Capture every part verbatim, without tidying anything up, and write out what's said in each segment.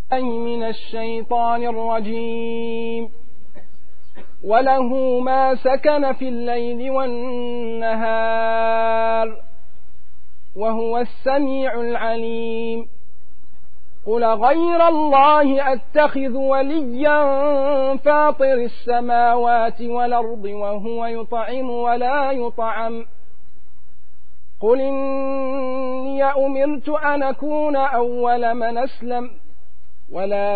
من الشيطان الرجيم. وله ما سكن في الليل والنهار وهو السميع العليم. قل غير الله أتخذ وليا فاطر السماوات والأرض وهو يطعم ولا يطعم. قل إني أمرت أن أكون أول من أسلم ولا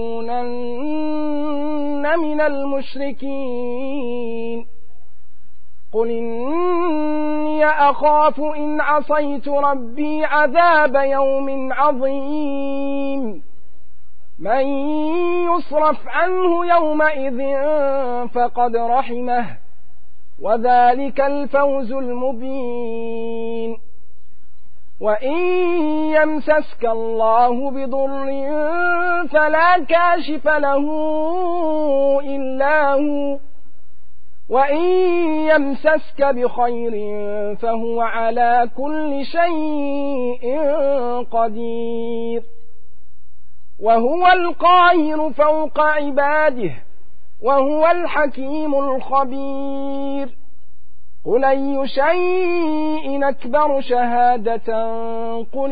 تكونن من المشركين. قل إني أخاف إن عصيت ربي عذاب يوم عظيم. من يصرف عنه يومئذ فقد رحمه وذلك الفوز المبين. وإن يمسسك الله بضر فلا كاشف له إلا هو وإن يمسسك بخير فهو على كل شيء قدير. وهو القاهر فوق عباده وهو الحكيم الخبير. قل أي شيء أكبر شهادة قل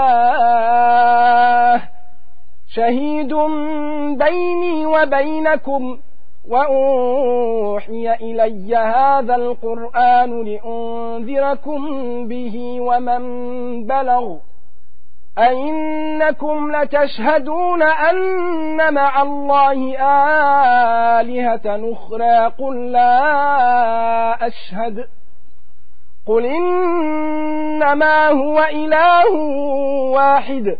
الله شهيد بيني وبينكم وأوحي إلي هذا القرآن لأنذركم به ومن بلغ أئنكم لتشهدون أن مع الله آلهة أخرى قل لا أشهد قل إنما هو إله واحد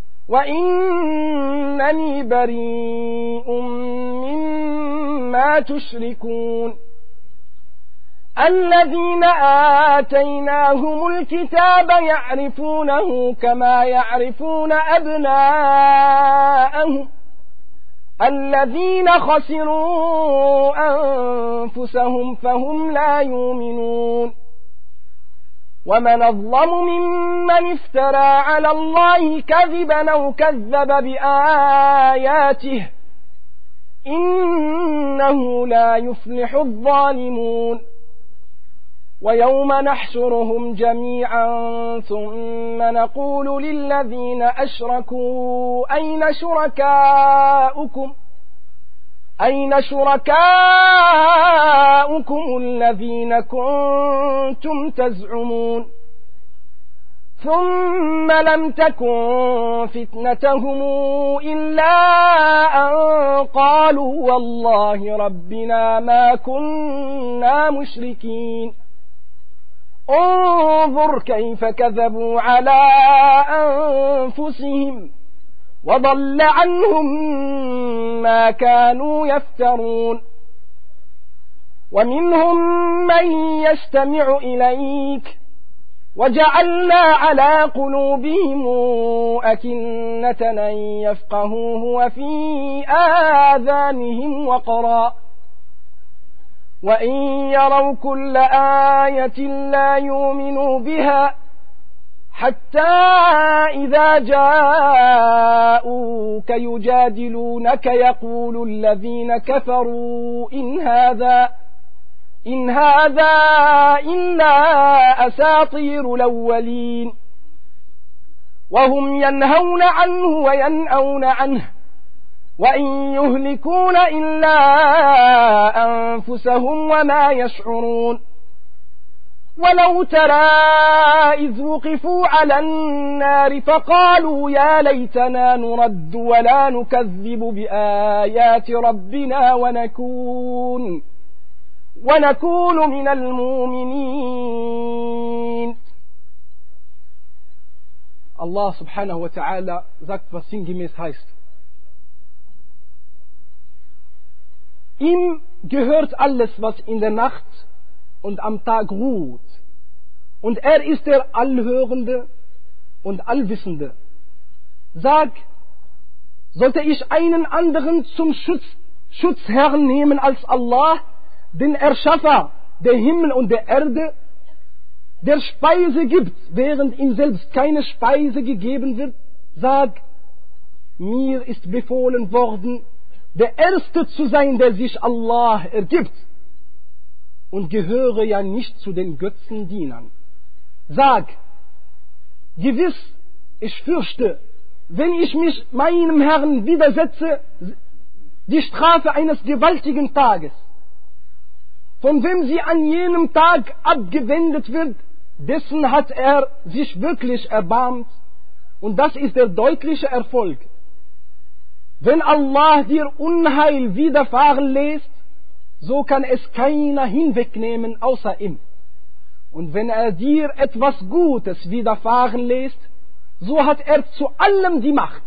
وإنني بريء مما تشركون. الذين آتيناهم الكتاب يعرفونه كما يعرفون أبناءهم الذين خسروا أنفسهم فهم لا يؤمنون. ومن أظلم ممن افترى على الله كذبا أو كذب بآياته إنه لا يفلح الظالمون. ويوم نحشرهم جميعا ثم نقول للذين أشركوا أين شركاؤكم أين شركاؤكم الذين كنتم تزعمون ثم لم تكن فتنتهم إلا أن قالوا والله ربنا ما كنا مشركين. انظر كيف كذبوا على أنفسهم وضل عنهم ما كانوا يفترون. ومنهم من يستمع إليك وجعلنا على قلوبهم أكنة أن يفقهوه وفي آذانهم وقرا وإن يروا كل آية لا يؤمنوا بها حتى إذا جاءوك يجادلونك يقول الذين كفروا إن هذا إن هذا إلا أساطير الأولين. وهم ينهون عنه وينأون عنه وإن يهلكون إلا أنفسهم وما يشعرون. ولو ترى إذ وقفوا على النار فقالوا يا ليتنا نرد ولا نكذب بآيات ربنا ونكون ونكون من المؤمنين. Allah subhanahu wa ta'ala sagt, was sinngemäß heißt: Ihm gehört alles, was in der Nacht und am Tag ruht. Und er ist der Allhörende und Allwissende. Sag, sollte ich einen anderen zum Schutz, Schutzherrn nehmen als Allah, den Erschaffer der Himmel und der Erde, der Speise gibt, während ihm selbst keine Speise gegeben wird? Sag, mir ist befohlen worden, der Erste zu sein, der sich Allah ergibt, und gehöre ja nicht zu den Götzendienern. Sag, gewiss, ich fürchte, wenn ich mich meinem Herrn widersetze, die Strafe eines gewaltigen Tages, von wem sie an jenem Tag abgewendet wird, dessen hat er sich wirklich erbarmt, und das ist der deutliche Erfolg. Wenn Allah dir Unheil widerfahren lässt, so kann es keiner hinwegnehmen außer ihm. Und wenn er dir etwas Gutes widerfahren lässt, so hat er zu allem die Macht.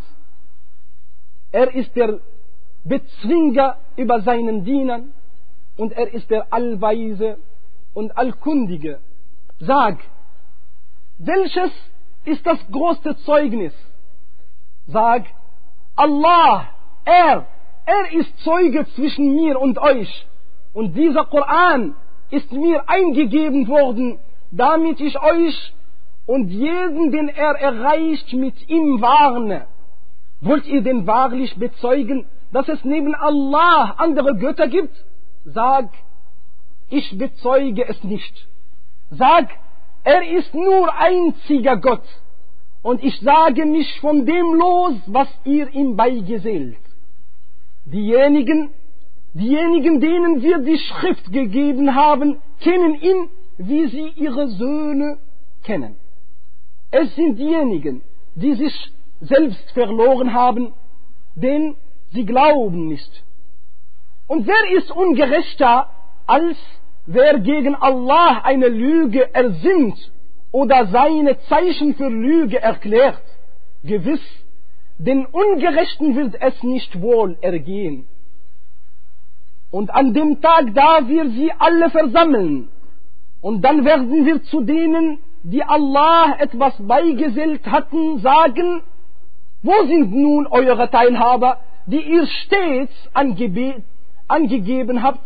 Er ist der Bezwinger über seinen Dienern und er ist der Allweise und Allkundige. Sag, welches ist das größte Zeugnis? Sag, Allah, er, er ist Zeuge zwischen mir und euch. Und dieser Koran ist mir eingegeben worden, damit ich euch und jeden, den er erreicht, mit ihm warne. Wollt ihr denn wahrlich bezeugen, dass es neben Allah andere Götter gibt? Sag, ich bezeuge es nicht. Sag, er ist nur einziger Gott. Und ich sage mich von dem los, was ihr ihm beigesellt. Diejenigen, diejenigen, denen wir die Schrift gegeben haben, kennen ihn, wie sie ihre Söhne kennen. Es sind diejenigen, die sich selbst verloren haben, denn sie glauben nicht. Und wer ist ungerechter, als wer gegen Allah eine Lüge ersinnt oder seine Zeichen für Lüge erklärt? Gewiss, den Ungerechten wird es nicht wohl ergehen. Und an dem Tag, da wir sie alle versammeln, und dann werden wir zu denen, die Allah etwas beigesellt hatten, sagen, wo sind nun eure Teilhaber, die ihr stets angebe- angegeben habt?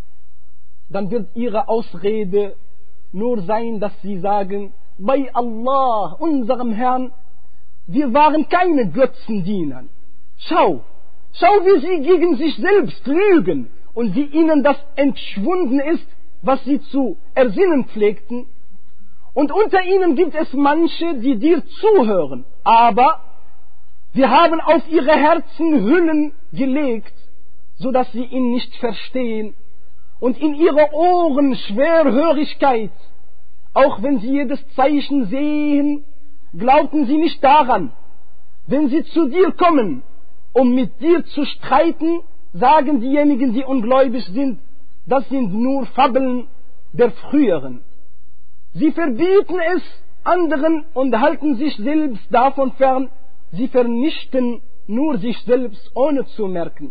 Dann wird ihre Ausrede nur sein, dass sie sagen, bei Allah, unserem Herrn, wir waren keine Götzendiener. Schau, schau, wie sie gegen sich selbst lügen und wie ihnen das entschwunden ist, was sie zu ersinnen pflegten. Und unter ihnen gibt es manche, die dir zuhören, aber wir haben auf ihre Herzen Hüllen gelegt, so dass sie ihn nicht verstehen, und in ihre Ohren Schwerhörigkeit. Auch wenn sie jedes Zeichen sehen, glaubten sie nicht daran. Wenn sie zu dir kommen, um mit dir zu streiten, sagen diejenigen, die ungläubig sind, das sind nur Fabeln der Früheren. Sie verbieten es anderen und halten sich selbst davon fern. Sie vernichten nur sich selbst, ohne zu merken.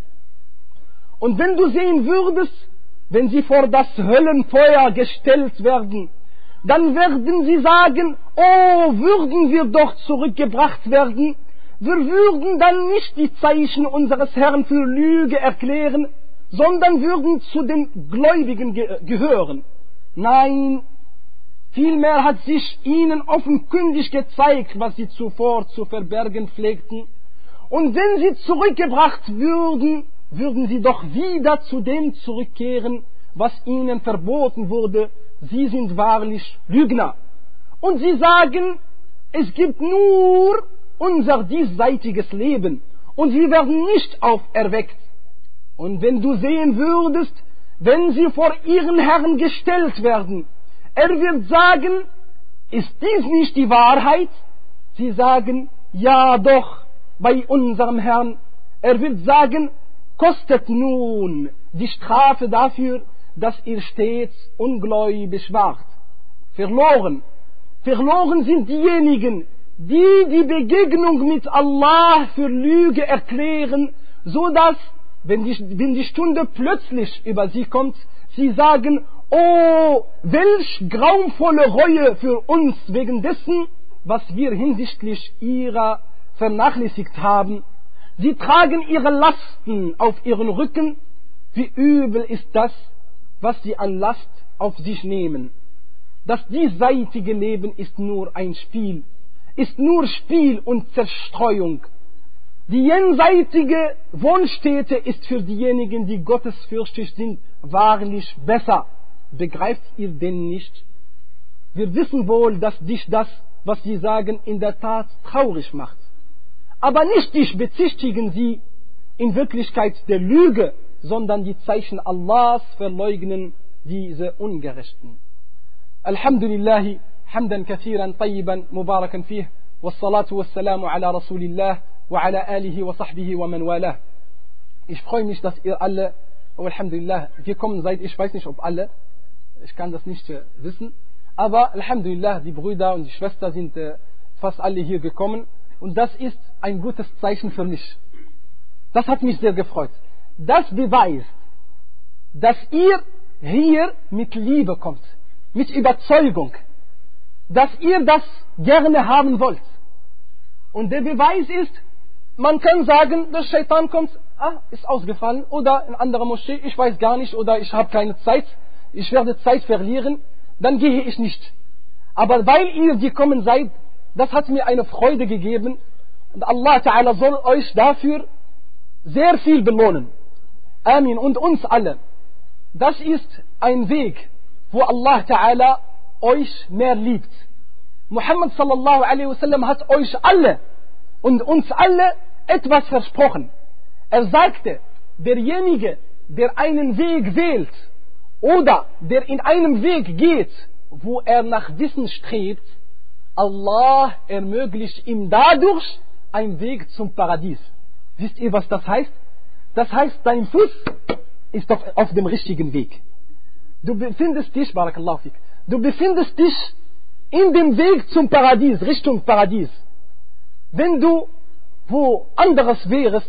Und wenn du sehen würdest, wenn sie vor das Höllenfeuer gestellt werden, dann werden sie sagen, oh, würden wir doch zurückgebracht werden, wir würden dann nicht die Zeichen unseres Herrn für Lüge erklären, sondern würden zu den Gläubigen ge- gehören. Nein, vielmehr hat sich ihnen offenkundig gezeigt, was sie zuvor zu verbergen pflegten. Und wenn sie zurückgebracht würden, würden sie doch wieder zu dem zurückkehren, was ihnen verboten wurde. Sie sind wahrlich Lügner. Und sie sagen, es gibt nur unser diesseitiges Leben und wir werden nicht auferweckt. Und wenn du sehen würdest, wenn sie vor ihren Herrn gestellt werden, er wird sagen, ist dies nicht die Wahrheit? Sie sagen, ja doch, bei unserem Herrn. Er wird sagen, kostet nun die Strafe dafür, dass ihr stets ungläubig wart. Verloren, verloren sind diejenigen, die die Begegnung mit Allah für Lüge erklären, so dass, wenn die, wenn die Stunde plötzlich über sie kommt, sie sagen, oh, welch grauenvolle Reue für uns wegen dessen, was wir hinsichtlich ihrer vernachlässigt haben. Sie tragen ihre Lasten auf ihren Rücken. Wie übel ist das, was sie an Last auf sich nehmen. Das diesseitige Leben ist nur ein Spiel, ist nur Spiel und Zerstreuung. Die jenseitige Wohnstätte ist für diejenigen, die gottesfürchtig sind, wahrlich besser. Begreift ihr denn nicht? Wir wissen wohl, dass dich das, was sie sagen, in der Tat traurig macht. Aber nicht dich bezichtigen sie in Wirklichkeit der Lüge, sondern die Zeichen Allahs verleugnen diese Ungerechten. Alhamdulillahi, hamdan kathiran, tayyiban, mubarakan fih, wassalatu wassalamu ala Rasulillah, wa ala alihi wa sahbihi wa man walah. Ich freue mich, dass ihr alle, oh, Alhamdulillah, gekommen seid. Ich weiß nicht, ob alle, ich kann das nicht äh, wissen, aber Alhamdulillah, die Brüder und die Schwestern sind äh, fast alle hier gekommen und das ist ein gutes Zeichen für mich. Das hat mich sehr gefreut. Das beweist, dass ihr hier mit Liebe kommt, mit Überzeugung, dass ihr das gerne haben wollt. Und der Beweis ist, man kann sagen, der Shaitan kommt, ah, ist ausgefallen, oder in anderer Moschee, ich weiß gar nicht, oder ich habe keine Zeit, ich werde Zeit verlieren, dann gehe ich nicht. Aber weil ihr gekommen seid, das hat mir eine Freude gegeben und Allah Ta'ala soll euch dafür sehr viel belohnen. Amin. Und uns alle. Das ist ein Weg, wo Allah Ta'ala euch mehr liebt. Muhammad sallallahu alaihi wasallam hat euch alle und uns alle etwas versprochen. Er sagte, derjenige, der einen Weg wählt oder der in einem Weg geht, wo er nach Wissen strebt, Allah ermöglicht ihm dadurch einen Weg zum Paradies. Wisst ihr, was das heißt? Das heißt, dein Fuß ist auf, auf dem richtigen Weg. Du befindest dich, Barakallahu fik, du befindest dich in dem Weg zum Paradies, Richtung Paradies. Wenn du wo anderes wärst,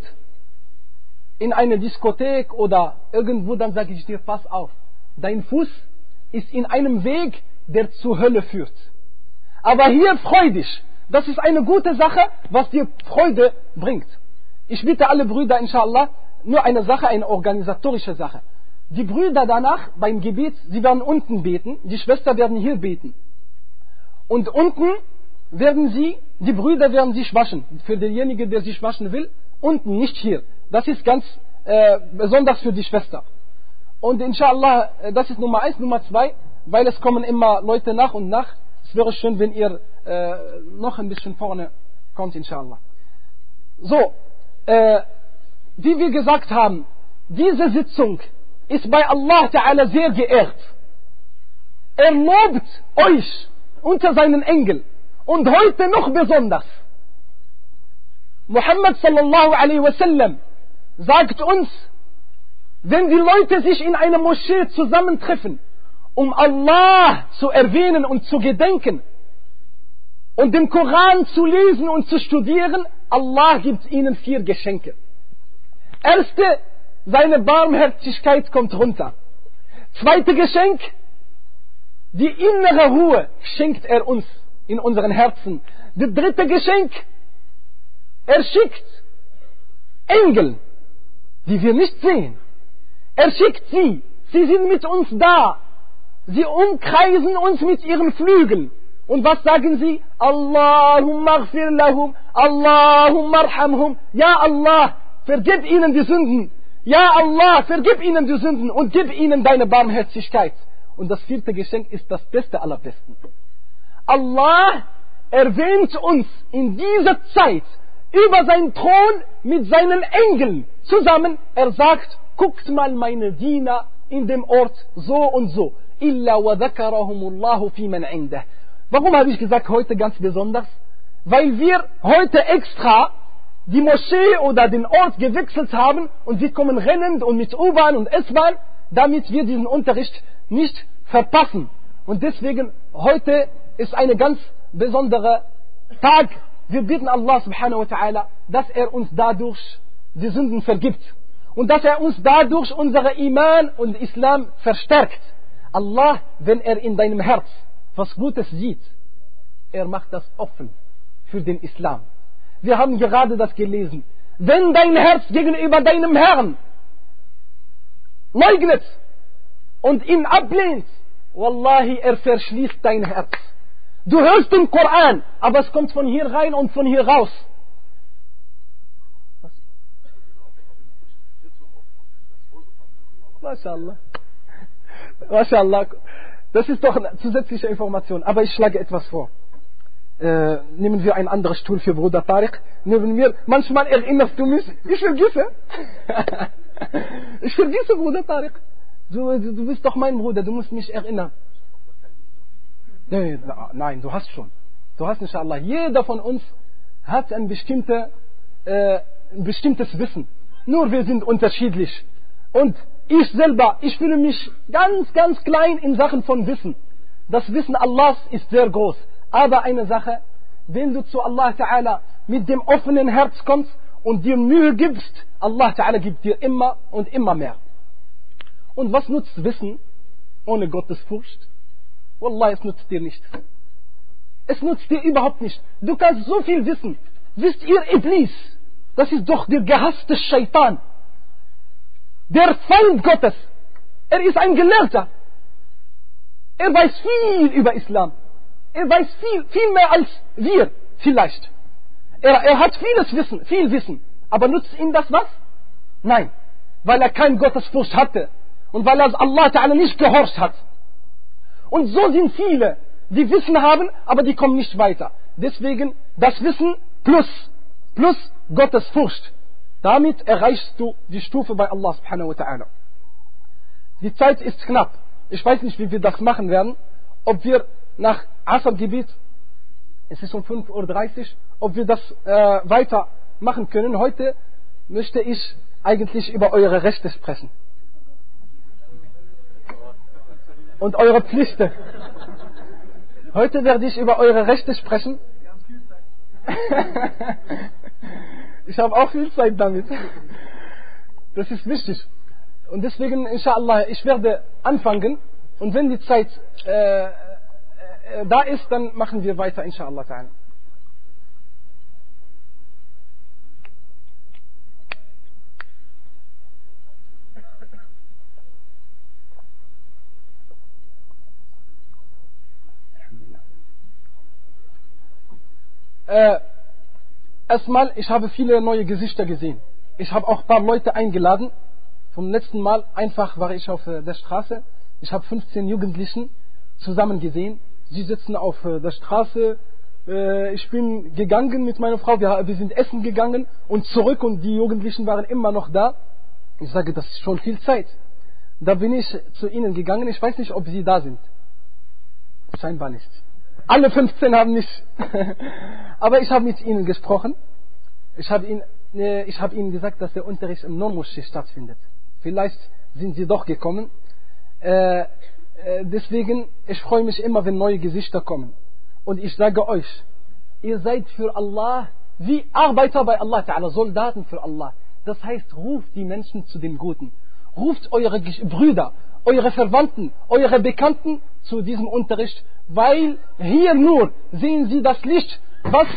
in einer Diskothek oder irgendwo, dann sage ich dir, pass auf, dein Fuß ist in einem Weg, der zur Hölle führt. Aber hier freu dich. Das ist eine gute Sache, was dir Freude bringt. Ich bitte alle Brüder, inshallah, nur eine Sache, eine organisatorische Sache. Die Brüder danach beim Gebet, sie werden unten beten, die Schwestern werden hier beten. Und unten werden sie, die Brüder werden sich waschen. Für denjenigen, der sich waschen will, unten, nicht hier. Das ist ganz äh, besonders für die Schwester. Und inshallah, das ist Nummer eins, Nummer zwei, weil es kommen immer Leute nach und nach. Es wäre schön, wenn ihr äh, noch ein bisschen vorne kommt, inshallah. So, äh, wie wir gesagt haben, diese Sitzung ist bei Allah Ta'ala sehr geehrt. Er lobt euch unter seinen Engeln. Und heute noch besonders. Muhammad sallallahu alaihi wasallam sagt uns, wenn die Leute sich in einer Moschee zusammentreffen, um Allah zu erwähnen und zu gedenken und den Koran zu lesen und zu studieren, Allah gibt ihnen vier Geschenke. Erste, seine Barmherzigkeit kommt runter. Zweite Geschenk, die innere Ruhe schenkt er uns in unseren Herzen. Das dritte Geschenk, er schickt Engel, die wir nicht sehen. Er schickt sie, sie sind mit uns da. Sie umkreisen uns mit ihren Flügeln. Und was sagen sie? Allahumma aghfir lahum, Allahumma arhamhum. Ja Allah, vergib ihnen die Sünden. Ja Allah, vergib ihnen die Sünden und gib ihnen deine Barmherzigkeit. Und das vierte Geschenk ist das Beste aller Besten. Allah erwähnt uns in dieser Zeit über seinen Thron mit seinen Engeln zusammen. Er sagt, guckt mal meine Diener in dem Ort so und so. Illa wa dhakarahumullahu fi man indah. Warum habe ich gesagt heute ganz besonders? Weil wir heute extra die Moschee oder den Ort gewechselt haben und wir kommen rennend und mit U-Bahn und S-Bahn, damit wir diesen Unterricht nicht verpassen. Und deswegen heute ist eine ganz besondere Tag. Wir bitten Allah subhanahu wa ta'ala, dass er uns dadurch die Sünden vergibt und dass er uns dadurch unsere Iman und Islam verstärkt. Allah, wenn er in deinem Herz was Gutes sieht, er macht das offen für den Islam. Wir haben gerade das gelesen. Wenn dein Herz gegenüber deinem Herrn leugnet und ihn ablehnt, wallahi, er verschließt dein Herz. Du hörst den Koran, aber es kommt von hier rein und von hier raus. MashaAllah. MashaAllah. Das ist doch eine zusätzliche Information. Aber ich schlage etwas vor. Äh, nehmen wir ein anderes Stuhl für Bruder Tariq. Nehmen wir, manchmal erinnerst du mich, ich vergesse. Ich vergesse, Bruder Tariq. Du, du, du bist doch mein Bruder, du musst mich erinnern. Nee, nein, du hast schon. Du hast inshallah. Jeder von uns hat ein, bestimmte, äh, ein bestimmtes Wissen. Nur wir sind unterschiedlich. Und ich selber, ich fühle mich ganz, ganz klein in Sachen von Wissen. Das Wissen Allahs ist sehr groß. Aber eine Sache, wenn du zu Allah Ta'ala mit dem offenen Herz kommst und dir Mühe gibst, Allah Ta'ala gibt dir immer und immer mehr. Und was nutzt Wissen ohne Gottesfurcht? Wallah, es nutzt dir nichts. Es nutzt dir überhaupt nicht. Du kannst so viel wissen. Wisst ihr, Iblis, das ist doch der gehasste Shaitan. Der Feind Gottes. Er ist ein Gelehrter. Er weiß viel über Islam. Er weiß viel, viel mehr als wir vielleicht. Er, er hat vieles Wissen, viel Wissen. Aber nutzt ihm das was? Nein. Weil er kein Gottesfurcht hatte. Und weil er Allah Ta'ala nicht gehorcht hat. Und so sind viele, die Wissen haben, aber die kommen nicht weiter. Deswegen das Wissen plus, plus Gottesfurcht. Damit erreichst du die Stufe bei Allah subhanahu wa ta'ala. Die Zeit ist knapp. Ich weiß nicht, wie wir das machen werden. Ob wir nach Asr-Gebet, es ist um fünf Uhr dreißig, ob wir das äh, weiter machen können. Heute möchte ich eigentlich über eure Rechte sprechen. Und eure Pflichten. Heute werde ich über eure Rechte sprechen. Ich habe auch viel Zeit damit. Das ist wichtig. Und deswegen, inshallah, ich werde anfangen. Und wenn die Zeit äh, äh, da ist, dann machen wir weiter, inshallah ta'ala. Äh, erstmal, ich habe viele neue Gesichter gesehen. Ich habe auch ein paar Leute eingeladen. Vom letzten Mal einfach war ich auf äh, der Straße. Ich habe fünfzehn Jugendlichen zusammen gesehen. Sie sitzen auf äh, der Straße. Äh, ich bin gegangen mit meiner Frau. Wir, wir sind essen gegangen und zurück und die Jugendlichen waren immer noch da. Ich sage, das ist schon viel Zeit. Da bin ich zu ihnen gegangen. Ich weiß nicht, ob sie da sind. Scheinbar nicht. Alle fünfzehn haben nicht. Aber ich habe mit ihnen gesprochen. Ich habe ihnen, äh, ich habe ihnen gesagt, dass der Unterricht im Non-Moschee stattfindet. Vielleicht sind sie doch gekommen. Äh, äh, deswegen, ich freue mich immer, wenn neue Gesichter kommen. Und ich sage euch, ihr seid für Allah wie Arbeiter bei Allah Ta'ala, Soldaten für Allah. Das heißt, ruft die Menschen zu den Guten. Ruft eure Brüder, eure Verwandten, eure Bekannten zu diesem Unterricht, weil hier nur sehen sie das Licht, was,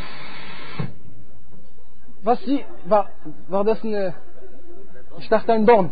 was sie, war, war das eine, ich dachte ein Dorn.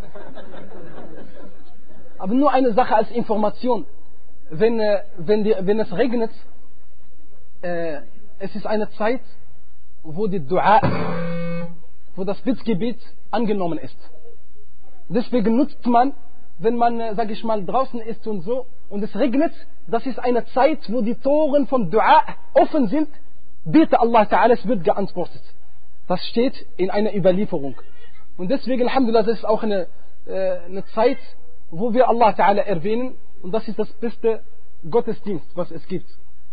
Aber nur eine Sache als Information. Wenn, wenn, die, wenn es regnet, äh, es ist eine Zeit, wo die Dua, wo das Bittgebet angenommen ist. Deswegen nutzt man, wenn man, sag ich mal, draußen ist und so, und es regnet, das ist eine Zeit, wo die Toren von Dua offen sind. Bitte Allah Ta'ala, es wird geantwortet. Das steht in einer Überlieferung. Und deswegen, Alhamdulillah, das ist auch eine, äh, eine Zeit, wo wir Allah Ta'ala erwähnen. Und das ist das beste Gottesdienst, was es gibt.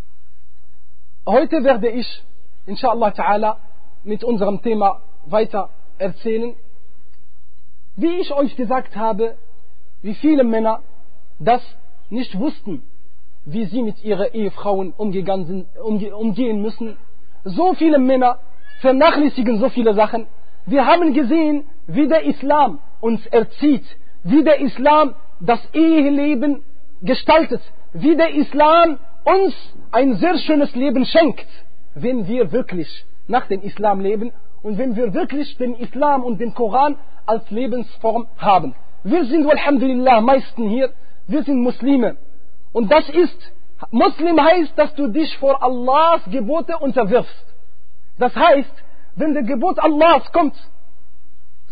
Heute werde ich, inshallah Ta'ala, mit unserem Thema weiter erzählen. Wie ich euch gesagt habe, wie viele Männer das nicht wussten, wie sie mit ihren Ehefrauen umgegangen sind, umge umgehen müssen. So viele Männer vernachlässigen so viele Sachen. Wir haben gesehen, wie der Islam uns erzieht, wie der Islam das Eheleben gestaltet, wie der Islam uns ein sehr schönes Leben schenkt, wenn wir wirklich nach dem Islam leben und wenn wir wirklich den Islam und den Koran als Lebensform haben. Wir sind, alhamdulillah, meisten hier, wir sind Muslime. Und das ist, Muslim heißt, dass du dich vor Allahs Gebote unterwirfst. Das heißt, wenn der Gebot Allahs kommt,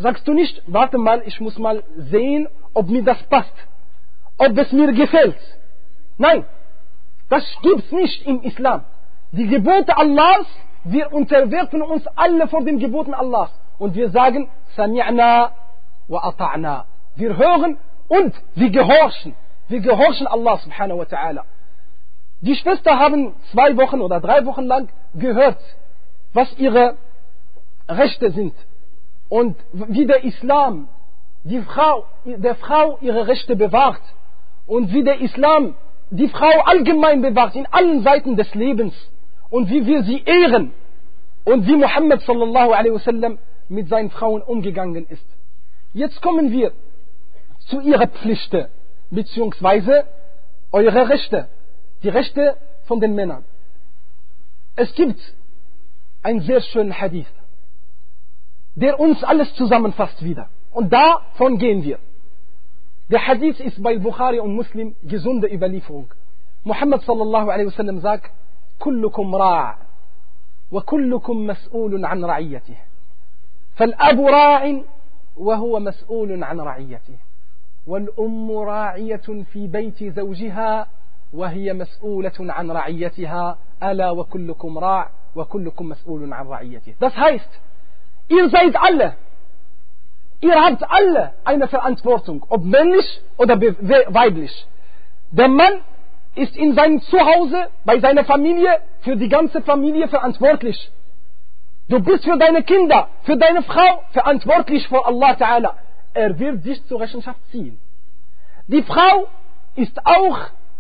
sagst du nicht, warte mal, ich muss mal sehen, ob mir das passt, ob es mir gefällt. Nein, das gibt's nicht im Islam. Die Gebote Allahs, wir unterwerfen uns alle vor den Geboten Allahs. Und wir sagen, Sami'na wa ata'na. Wir hören und wir gehorchen. Wir gehorchen Allah subhanahu wa ta'ala. Die Schwester haben zwei Wochen oder drei Wochen lang gehört, was ihre Rechte sind. Und wie der Islam die Frau, der Frau ihre Rechte bewahrt. Und wie der Islam die Frau allgemein bewahrt in allen Seiten des Lebens. Und wie wir sie ehren. Und wie Muhammad sallallahu alaihi wasallam mit seinen Frauen umgegangen ist. Jetzt kommen wir zu ihrer Pflichten, beziehungsweise eure Rechte, die Rechte von den Männern. Es gibt einen sehr schönen Hadith, der uns alles zusammenfasst wieder. Und davon gehen wir. Der Hadith ist bei Bukhari und Muslim gesunde Überlieferung. Muhammad sallallahu alaihi wasallam sagt, Kullukum ra' wa kullukum mas'ulun an ra'iyatih. فالأب راع وهو مسؤول عن رعيته والأم راعية في بيت زوجها وهي مسؤولة عن رعيتها ألا وكلكم راع وكلكم مسؤول عن رعيته. Das heißt, ihr seid alle, ihr habt alle eine Verantwortung, ob männlich oder weiblich. Der Mann ist in seinem Zuhause, bei seiner Familie, für die ganze Familie verantwortlich. Du bist für deine Kinder, für deine Frau verantwortlich vor Allah Ta'ala. Er wird dich zur Rechenschaft ziehen. Die Frau ist auch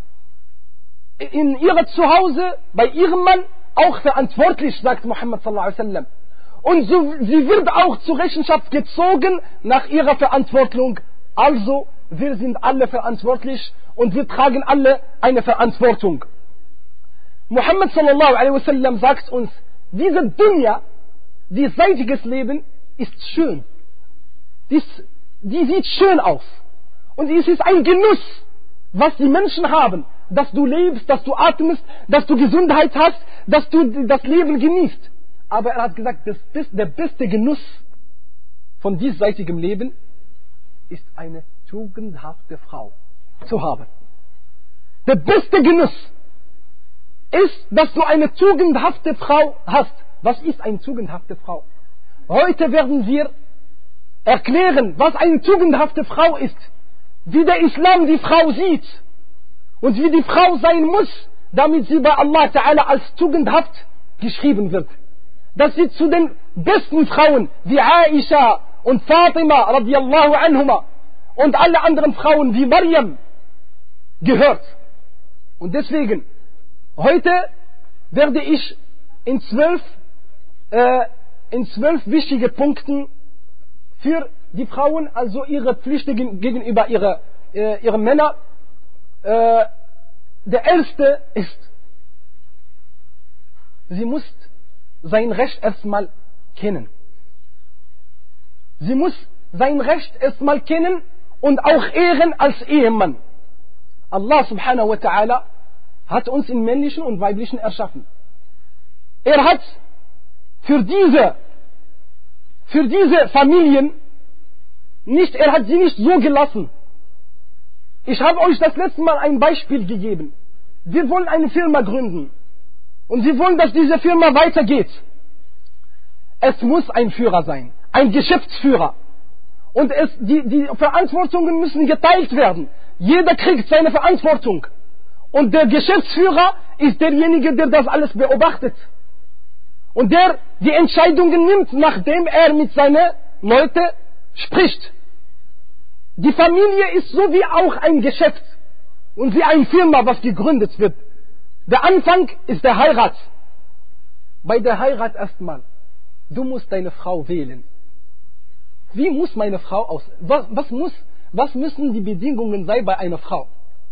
in ihrem Zuhause, bei ihrem Mann, auch verantwortlich, sagt Muhammad sallallahu alaihi wasallam. Und so, sie wird auch zur Rechenschaft gezogen nach ihrer Verantwortung. Also, wir sind alle verantwortlich und wir tragen alle eine Verantwortung. Muhammad sallallahu alaihi wasallam sagt uns, diese Dunya, diesseitiges Leben ist schön. Dies, die sieht schön aus. Und es ist ein Genuss, was die Menschen haben. Dass du lebst, dass du atmest, dass du Gesundheit hast, dass du das Leben genießt. Aber er hat gesagt, das, das, der beste Genuss von diesseitigem Leben ist eine tugendhafte Frau zu haben. Der beste Genuss ist, dass du eine tugendhafte Frau hast. Was ist eine tugendhafte Frau? Heute werden wir erklären, was eine tugendhafte Frau ist, wie der Islam die Frau sieht und wie die Frau sein muss, damit sie bei Allah Ta'ala als tugendhaft geschrieben wird. Dass sie zu den besten Frauen wie Aisha und Fatima radiallahu anhuma und alle anderen Frauen wie Maryam gehört. Und deswegen, heute werde ich in zwölf äh, in zwölf wichtige Punkten für die Frauen, also ihre Pflichten gegenüber ihre, äh, ihre Männer. Äh, der erste ist, sie muss sein Recht erstmal kennen. Sie muss sein Recht erstmal kennen und auch ehren als Ehemann. Allah subhanahu wa ta'ala hat uns in männlichen und weiblichen erschaffen. Er hat für diese, für diese Familien nicht, er hat sie nicht so gelassen. Ich habe euch das letzte Mal ein Beispiel gegeben. Wir wollen eine Firma gründen. Und wir wollen, dass diese Firma weitergeht. Es muss ein Führer sein. Ein Geschäftsführer. Und es, die, die Verantwortungen müssen geteilt werden. Jeder kriegt seine Verantwortung. Und der Geschäftsführer ist derjenige, der das alles beobachtet. Und der die Entscheidungen nimmt, nachdem er mit seinen Leuten spricht. Die Familie ist so wie auch ein Geschäft und wie eine Firma, was gegründet wird. Der Anfang ist der Heirat. Bei der Heirat erstmal, du musst deine Frau wählen. Wie muss meine Frau aussehen? Was, was, muss, was müssen die Bedingungen sein bei einer Frau?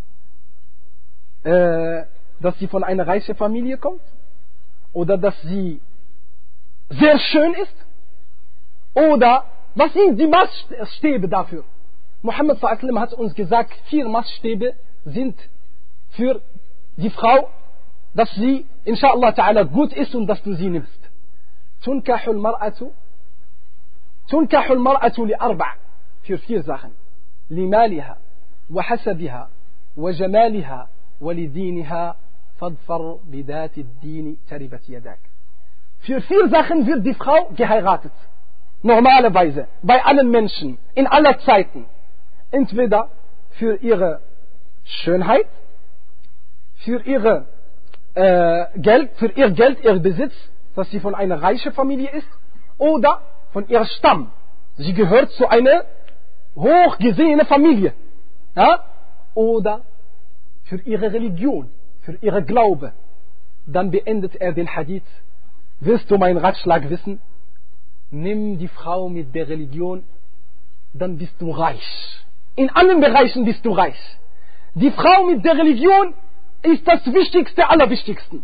Äh, dass sie von einer reichen Familie kommt? Oder dass sie sehr schön ist? Oder was sind die Maßstäbe dafür? Muhammad sallallahu alaihi wasallam hat uns gesagt, vier Maßstäbe sind für die Frau, dass sie inshallah ta'ala gut ist und dass du sie nimmst. Tunkahul mar'atu تنكح المرأة لأربع für vier Sachen لمالها وحسبها وجمالها ولدينها فاظفر بذات الدين تربت يداك. Für vier Sachen wird die Frau geheiratet. Normalerweise, bei allen Menschen, in aller Zeiten. Entweder für ihre Schönheit, für ihre äh, Geld, für ihr Geld, ihr Besitz, dass sie von einer reichen Familie ist, oder von ihrem Stamm. Sie gehört zu einer hochgesehenen Familie. Ja? Oder für ihre Religion, für ihre Glaube. Dann beendet er den Hadith. Willst du meinen Ratschlag wissen? Nimm die Frau mit der Religion, dann bist du reich. In allen Bereichen bist du reich. Die Frau mit der Religion ist das Wichtigste aller Wichtigsten.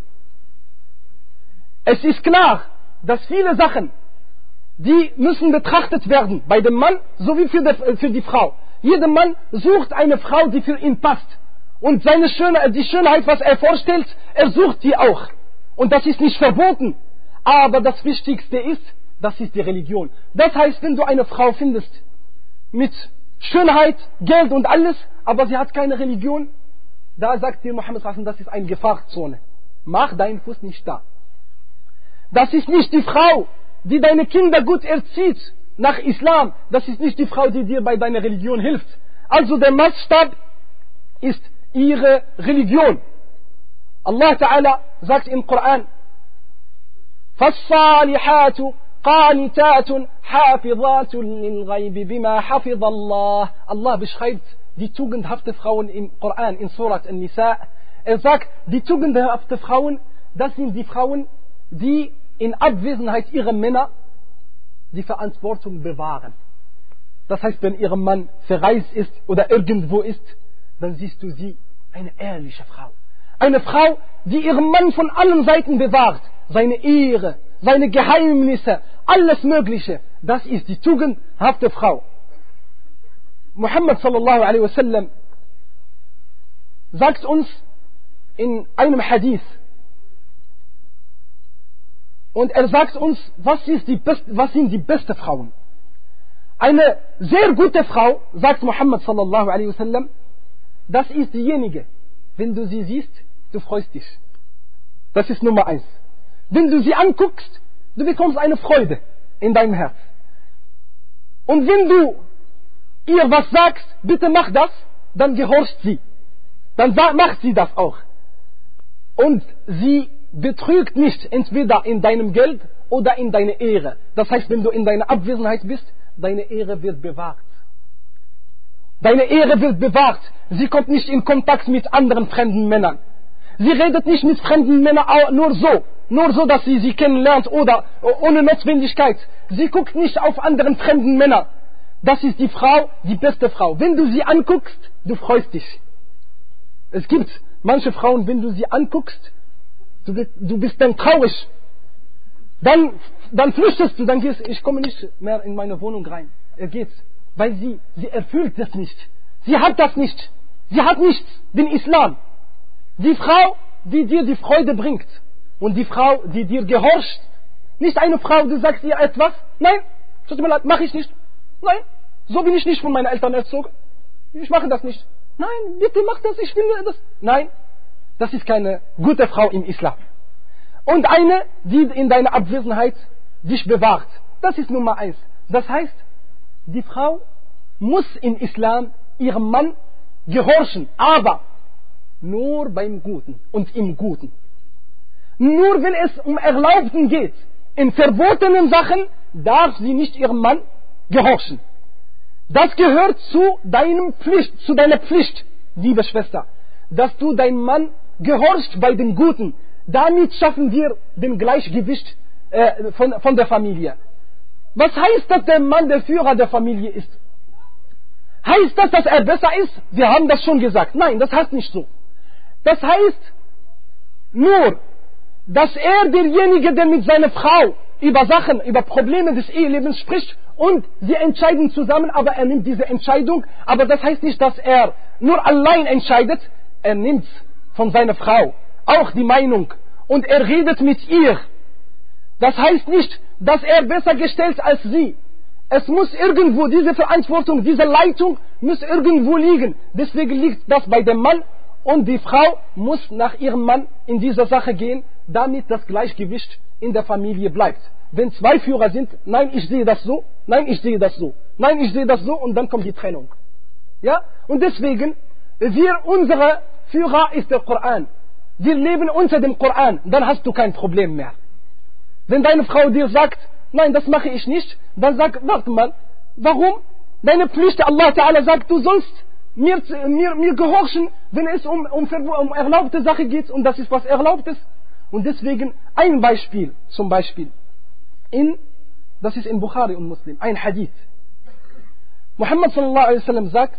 Es ist klar, dass viele Sachen, die müssen betrachtet werden bei dem Mann sowie für die, für die Frau. Jeder Mann sucht eine Frau, die für ihn passt. Und seine Schönheit, die Schönheit, was er vorstellt, er sucht die auch. Und das ist nicht verboten. Aber das Wichtigste ist, das ist die Religion. Das heißt, wenn du eine Frau findest mit Schönheit, Geld und alles, aber sie hat keine Religion, da sagt dir Mohammed, das ist eine Gefahrzone. Mach deinen Fuß nicht da. Das ist nicht die Frau, die deine Kinder gut erzieht nach Islam. Das ist nicht die Frau, die dir bei deiner Religion hilft. Also der Maßstab ist ihre Religion. Allah Ta'ala sagt im Koran, فَالصَّالِحَاتُ قَانِتَاتٌ حَافِظَاتٌ لِلْغَيْبِ بِمَا حَفِظَ اللَّهِ. Allah beschreibt die tugendhafte Frauen im Koran, in Surat An-Nisa. Er sagt, die tugendhafte Frauen, das sind die Frauen, die in Abwesenheit ihrer Männer die Verantwortung bewahren. Das heißt, wenn ihr Mann verreist ist oder irgendwo ist, dann siehst du sie, eine ehrliche Frau. Eine Frau, die ihren Mann von allen Seiten bewahrt. Seine Ehre, seine Geheimnisse, alles Mögliche. Das ist die tugendhafte Frau. Muhammad sallallahu alaihi wasallam sagt uns in einem Hadith, und er sagt uns, was, ist die best, was sind die besten Frauen. Eine sehr gute Frau, sagt Muhammad sallallahu alaihi wasallam, das ist diejenige, wenn du sie siehst, du freust dich. Das ist Nummer eins. Wenn du sie anguckst, du bekommst eine Freude in deinem Herz. Und wenn du ihr was sagst, bitte mach das, dann gehorcht sie. Dann macht sie das auch. Und sie betrügt nicht entweder in deinem Geld oder in deiner Ehre. Das heißt, wenn du in deiner Abwesenheit bist, deine Ehre wird bewahrt. Deine Ehre wird bewahrt. Sie kommt nicht in Kontakt mit anderen fremden Männern. Sie redet nicht mit fremden Männern nur so. Nur so, dass sie sie kennenlernt oder ohne Notwendigkeit. Sie guckt nicht auf anderen fremden Männer. Das ist die Frau, die beste Frau. Wenn du sie anguckst, du freust dich. Es gibt manche Frauen, wenn du sie anguckst, du bist, du bist dann traurig. Dann, dann flüchtest du, dann gehst ich komme nicht mehr in meine Wohnung rein. Er geht, weil sie, sie erfüllt das nicht. Sie hat das nicht. Sie hat nicht den Islam. Die Frau, die dir die Freude bringt. Und die Frau, die dir gehorcht. Nicht eine Frau, die sagt ihr etwas. Nein, tut mir leid, mach ich nicht. Nein, so bin ich nicht von meinen Eltern erzogen. Ich mache das nicht. Nein, bitte mach das, ich will das. Nein, das ist keine gute Frau im Islam. Und eine, die in deiner Abwesenheit dich bewahrt. Das ist Nummer eins. Das heißt, die Frau muss im Islam ihrem Mann gehorchen. Aber nur beim Guten und im Guten. Nur wenn es um Erlaubten geht, in verbotenen Sachen, darf sie nicht ihrem Mann gehorchen. Das gehört zu deinem Pflicht, zu deiner Pflicht, liebe Schwester, dass du deinem Mann gehorchst bei den Guten. Damit schaffen wir den Gleichgewicht äh, von, von der Familie. Was heißt, dass der Mann der Führer der Familie ist? Heißt das, dass er besser ist? Wir haben das schon gesagt. Nein, das heißt nicht so. Das heißt nur, dass er derjenige, der mit seiner Frau über Sachen, über Probleme des Ehelebens spricht und sie entscheiden zusammen, aber er nimmt diese Entscheidung. Aber das heißt nicht, dass er nur allein entscheidet. Er nimmt von seiner Frau auch die Meinung und er redet mit ihr. Das heißt nicht, dass er besser gestellt als sie. Es muss irgendwo, diese Verantwortung, diese Leitung muss irgendwo liegen. Deswegen liegt das bei dem Mann und die Frau muss nach ihrem Mann in dieser Sache gehen, damit das Gleichgewicht in der Familie bleibt. Wenn zwei Führer sind, nein, ich sehe das so, nein, ich sehe das so, nein, ich sehe das so und dann kommt die Trennung. Ja? Und deswegen, wir, unsere Führer ist der Koran. Wir leben unter dem Koran, dann hast du kein Problem mehr. Wenn deine Frau dir sagt, nein, das mache ich nicht, dann sag, warte mal, warum? Deine Pflicht, Allah Ta'ala sagt, du sollst mir, mir, mir gehorchen, wenn es um, um, um erlaubte Sache geht und das ist was Erlaubtes. Und deswegen ein Beispiel, zum Beispiel, in, das ist in Bukhari und Muslim, ein Hadith. Muhammad sallallahu alaihi wasallam sagt,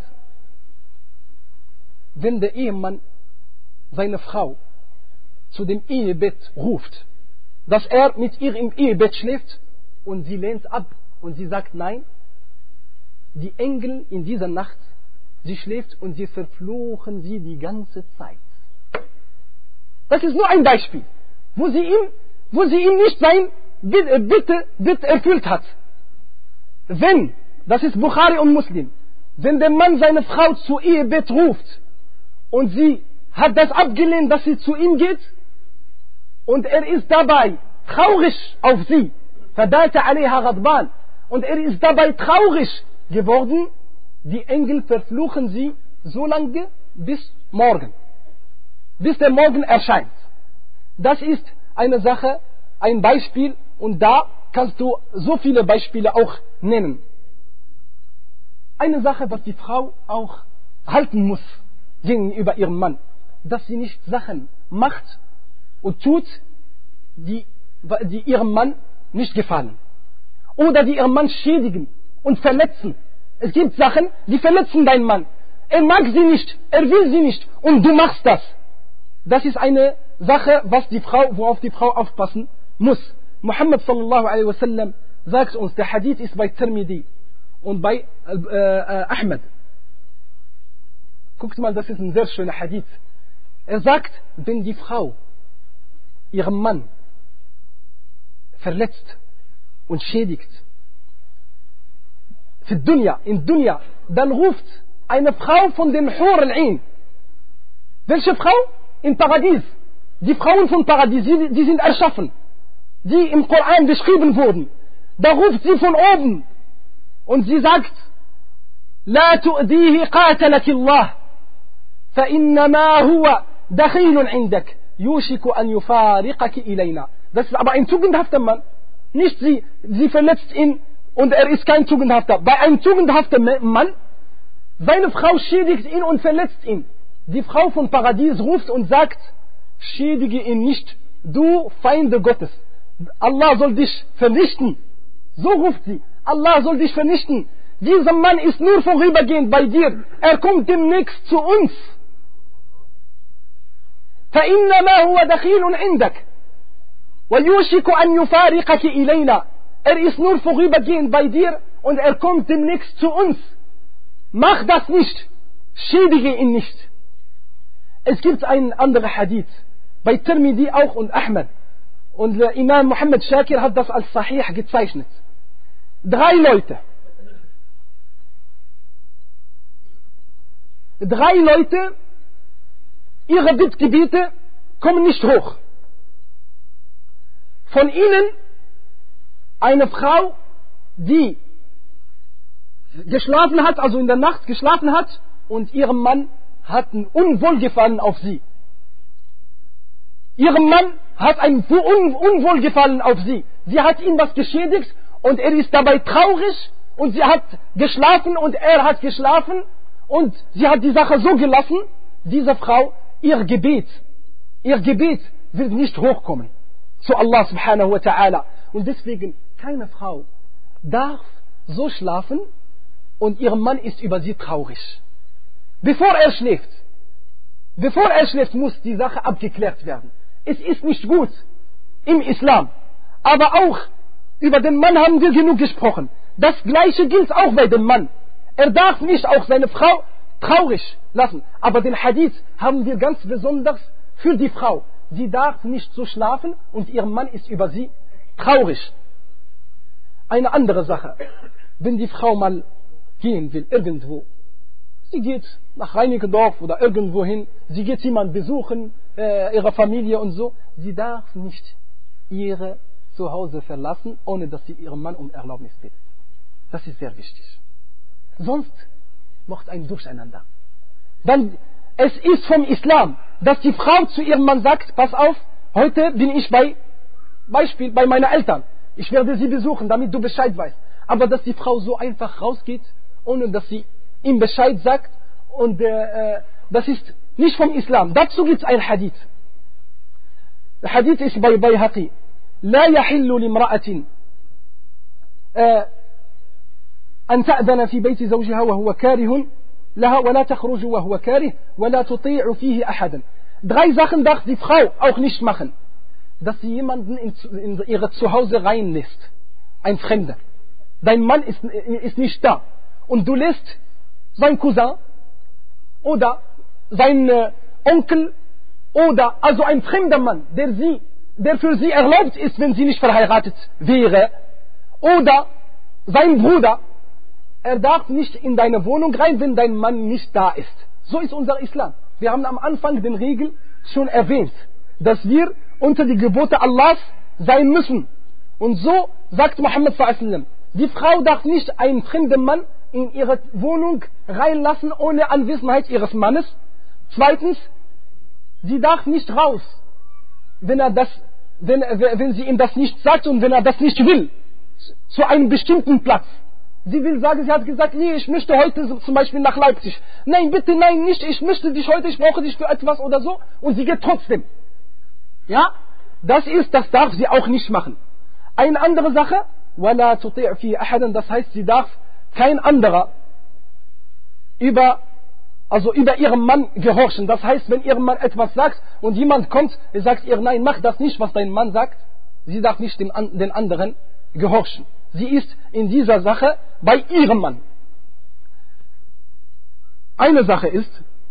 wenn der Ehemann seine Frau zu dem Ehebett ruft, dass er mit ihr im Ehebett schläft und sie lehnt ab und sie sagt nein, die Engel in dieser Nacht, sie schläft und sie verfluchen sie die ganze Zeit. Das ist nur ein Beispiel, wo sie ihm, wo sie ihm nicht sein Bitte, Bitte erfüllt hat. Wenn, das ist Bukhari und Muslim, wenn der Mann seine Frau zu Ehebett ruft und sie hat das abgelehnt, dass sie zu ihm geht und er ist dabei traurig auf sie, fadata alayha ghadban, und er ist dabei traurig geworden, die Engel verfluchen sie so lange bis morgen, bis der Morgen erscheint. Das ist eine Sache, ein Beispiel, und da kannst du so viele Beispiele auch nennen. Eine Sache, was die Frau auch halten muss gegenüber ihrem Mann, dass sie nicht Sachen macht und tut, die, die ihrem Mann nicht gefallen. Oder die ihren Mann schädigen und verletzen. Es gibt Sachen, die verletzen deinen Mann. Er mag sie nicht, er will sie nicht und du machst das. Das ist eine Sache, was die Frau, worauf die Frau aufpassen muss. Muhammad sallallahu alaihi wasallam sagt uns, der Hadith ist bei Tirmidhi und bei äh, äh, Ahmed. Guckt mal, das ist ein sehr schöner Hadith. Er sagt, wenn die Frau ihren Mann verletzt und schädigt, für Dunya, in Dunya, dann ruft eine Frau von den Hur al-Ain. Welche Frau? Im Paradies. Die Frauen vom Paradies, die, die sind erschaffen, die im Koran beschrieben wurden. Da ruft sie von oben und sie sagt, لا تؤذيه قاتلك الله فإنما هو دخيل عندك يوشك أن يفارقك إلينا. Das ist aber ein tugendhafter Mann. Nicht sie, sie verletzt ihn und er ist kein tugendhafter. Bei einem tugendhaften Mann, seine Frau schädigt ihn und verletzt ihn. Die Frau von Paradies ruft und sagt, schädige ihn nicht, du Feinde Gottes. Allah soll dich vernichten. So ruft sie, Allah soll dich vernichten. Dieser Mann ist nur vorübergehend bei dir. Er kommt demnächst zu uns. فإنما هو دخيل عندك ويوشك أن يفارقك إلينا. Er ist nur vorübergehend bei dir und er kommt demnächst zu uns. Mach das nicht. Schädige ihn nicht. Es gibt einen anderen Hadith, bei Tirmidhi auch und Ahmed. Und der Imam Muhammad Shakir hat das als Sahih gezeichnet. Drei Leute. Drei Leute, ihre Bittgebete kommen nicht hoch. Von ihnen eine Frau, die geschlafen hat, also in der Nacht geschlafen hat und ihrem Mann hat ein Unwohlgefallen auf sie. Ihrem Mann hat ein Un Unwohlgefallen auf sie. Sie hat ihm was geschädigt und er ist dabei traurig und sie hat geschlafen und er hat geschlafen und sie hat die Sache so gelassen, diese Frau, ihr Gebet, ihr Gebet wird nicht hochkommen zu Allah subhanahu wa ta'ala. Und deswegen, keine Frau darf so schlafen und ihr Mann ist über sie traurig. Bevor er schläft, bevor er schläft, muss die Sache abgeklärt werden. Es ist nicht gut im Islam. Aber auch über den Mann haben wir genug gesprochen. Das Gleiche gilt auch bei dem Mann. Er darf nicht auch seine Frau traurig lassen. Aber den Hadith haben wir ganz besonders für die Frau. Sie darf nicht so schlafen und ihr Mann ist über sie traurig. Eine andere Sache. wenn die Frau mal gehen will, irgendwo, sie geht nach Reinickendorf oder irgendwo hin, sie geht jemanden besuchen, äh, ihre Familie und so, sie darf nicht ihre Zuhause verlassen, ohne dass sie ihrem Mann um Erlaubnis bittet. Das ist sehr wichtig. Sonst macht ein Durcheinander. Dann, es ist vom Islam, dass die Frau zu ihrem Mann sagt, pass auf, heute bin ich bei, Beispiel, bei meinen Eltern. Ich werde sie besuchen, damit du Bescheid weißt. Aber dass die Frau so einfach rausgeht, ohne dass sie ihm Bescheid sagt, und äh, das ist nicht vom Islam. Dazu gibt es ein Hadith. Der Hadith ist bei Bayhaqi. لا يحل لامرأة أن تأذن في بيت زوجها وهو كاره لها ولا تخرج وهو كاره ولا تطيع فيه أحدا. Drei Sachen darf die Frau auch nicht machen. Dass sie jemanden in, in ihre Zuhause reinlässt. Ein Fremder. Dein Mann ist, ist nicht da. Und du lässt sein Cousin oder sein äh, Onkel oder also ein fremder Mann, der sie der für sie erlaubt ist, wenn sie nicht verheiratet wäre, oder sein Bruder, er darf nicht in deine Wohnung rein, wenn dein Mann nicht da ist. So ist unser Islam. Wir haben am Anfang den Regel schon erwähnt, dass wir unter die Gebote Allahs sein müssen. Und so sagt Muhammad sallallahu alaihi wasallam, die Frau darf nicht einen fremden Mann in ihre Wohnung reinlassen, ohne Anwesenheit ihres Mannes. Zweitens, sie darf nicht raus, wenn er das, wenn, wenn sie ihm das nicht sagt und wenn er das nicht will, zu einem bestimmten Platz. Sie will sagen, sie hat gesagt, nee, ich möchte heute zum Beispiel nach Leipzig. Nein, bitte, nein, nicht, ich möchte dich heute, ich brauche dich für etwas oder so. Und sie geht trotzdem. Ja, das ist, das darf sie auch nicht machen. Eine andere Sache, وَلَا تُطِعْ فِي أَحَدًا, das heißt, sie darf kein anderer über Also über ihren Mann gehorchen. Das heißt, wenn ihr Mann etwas sagt und jemand kommt, er sagt ihr, nein, mach das nicht, was dein Mann sagt, sie darf nicht dem, den anderen gehorchen. Sie ist in dieser Sache bei ihrem Mann. Eine Sache ist,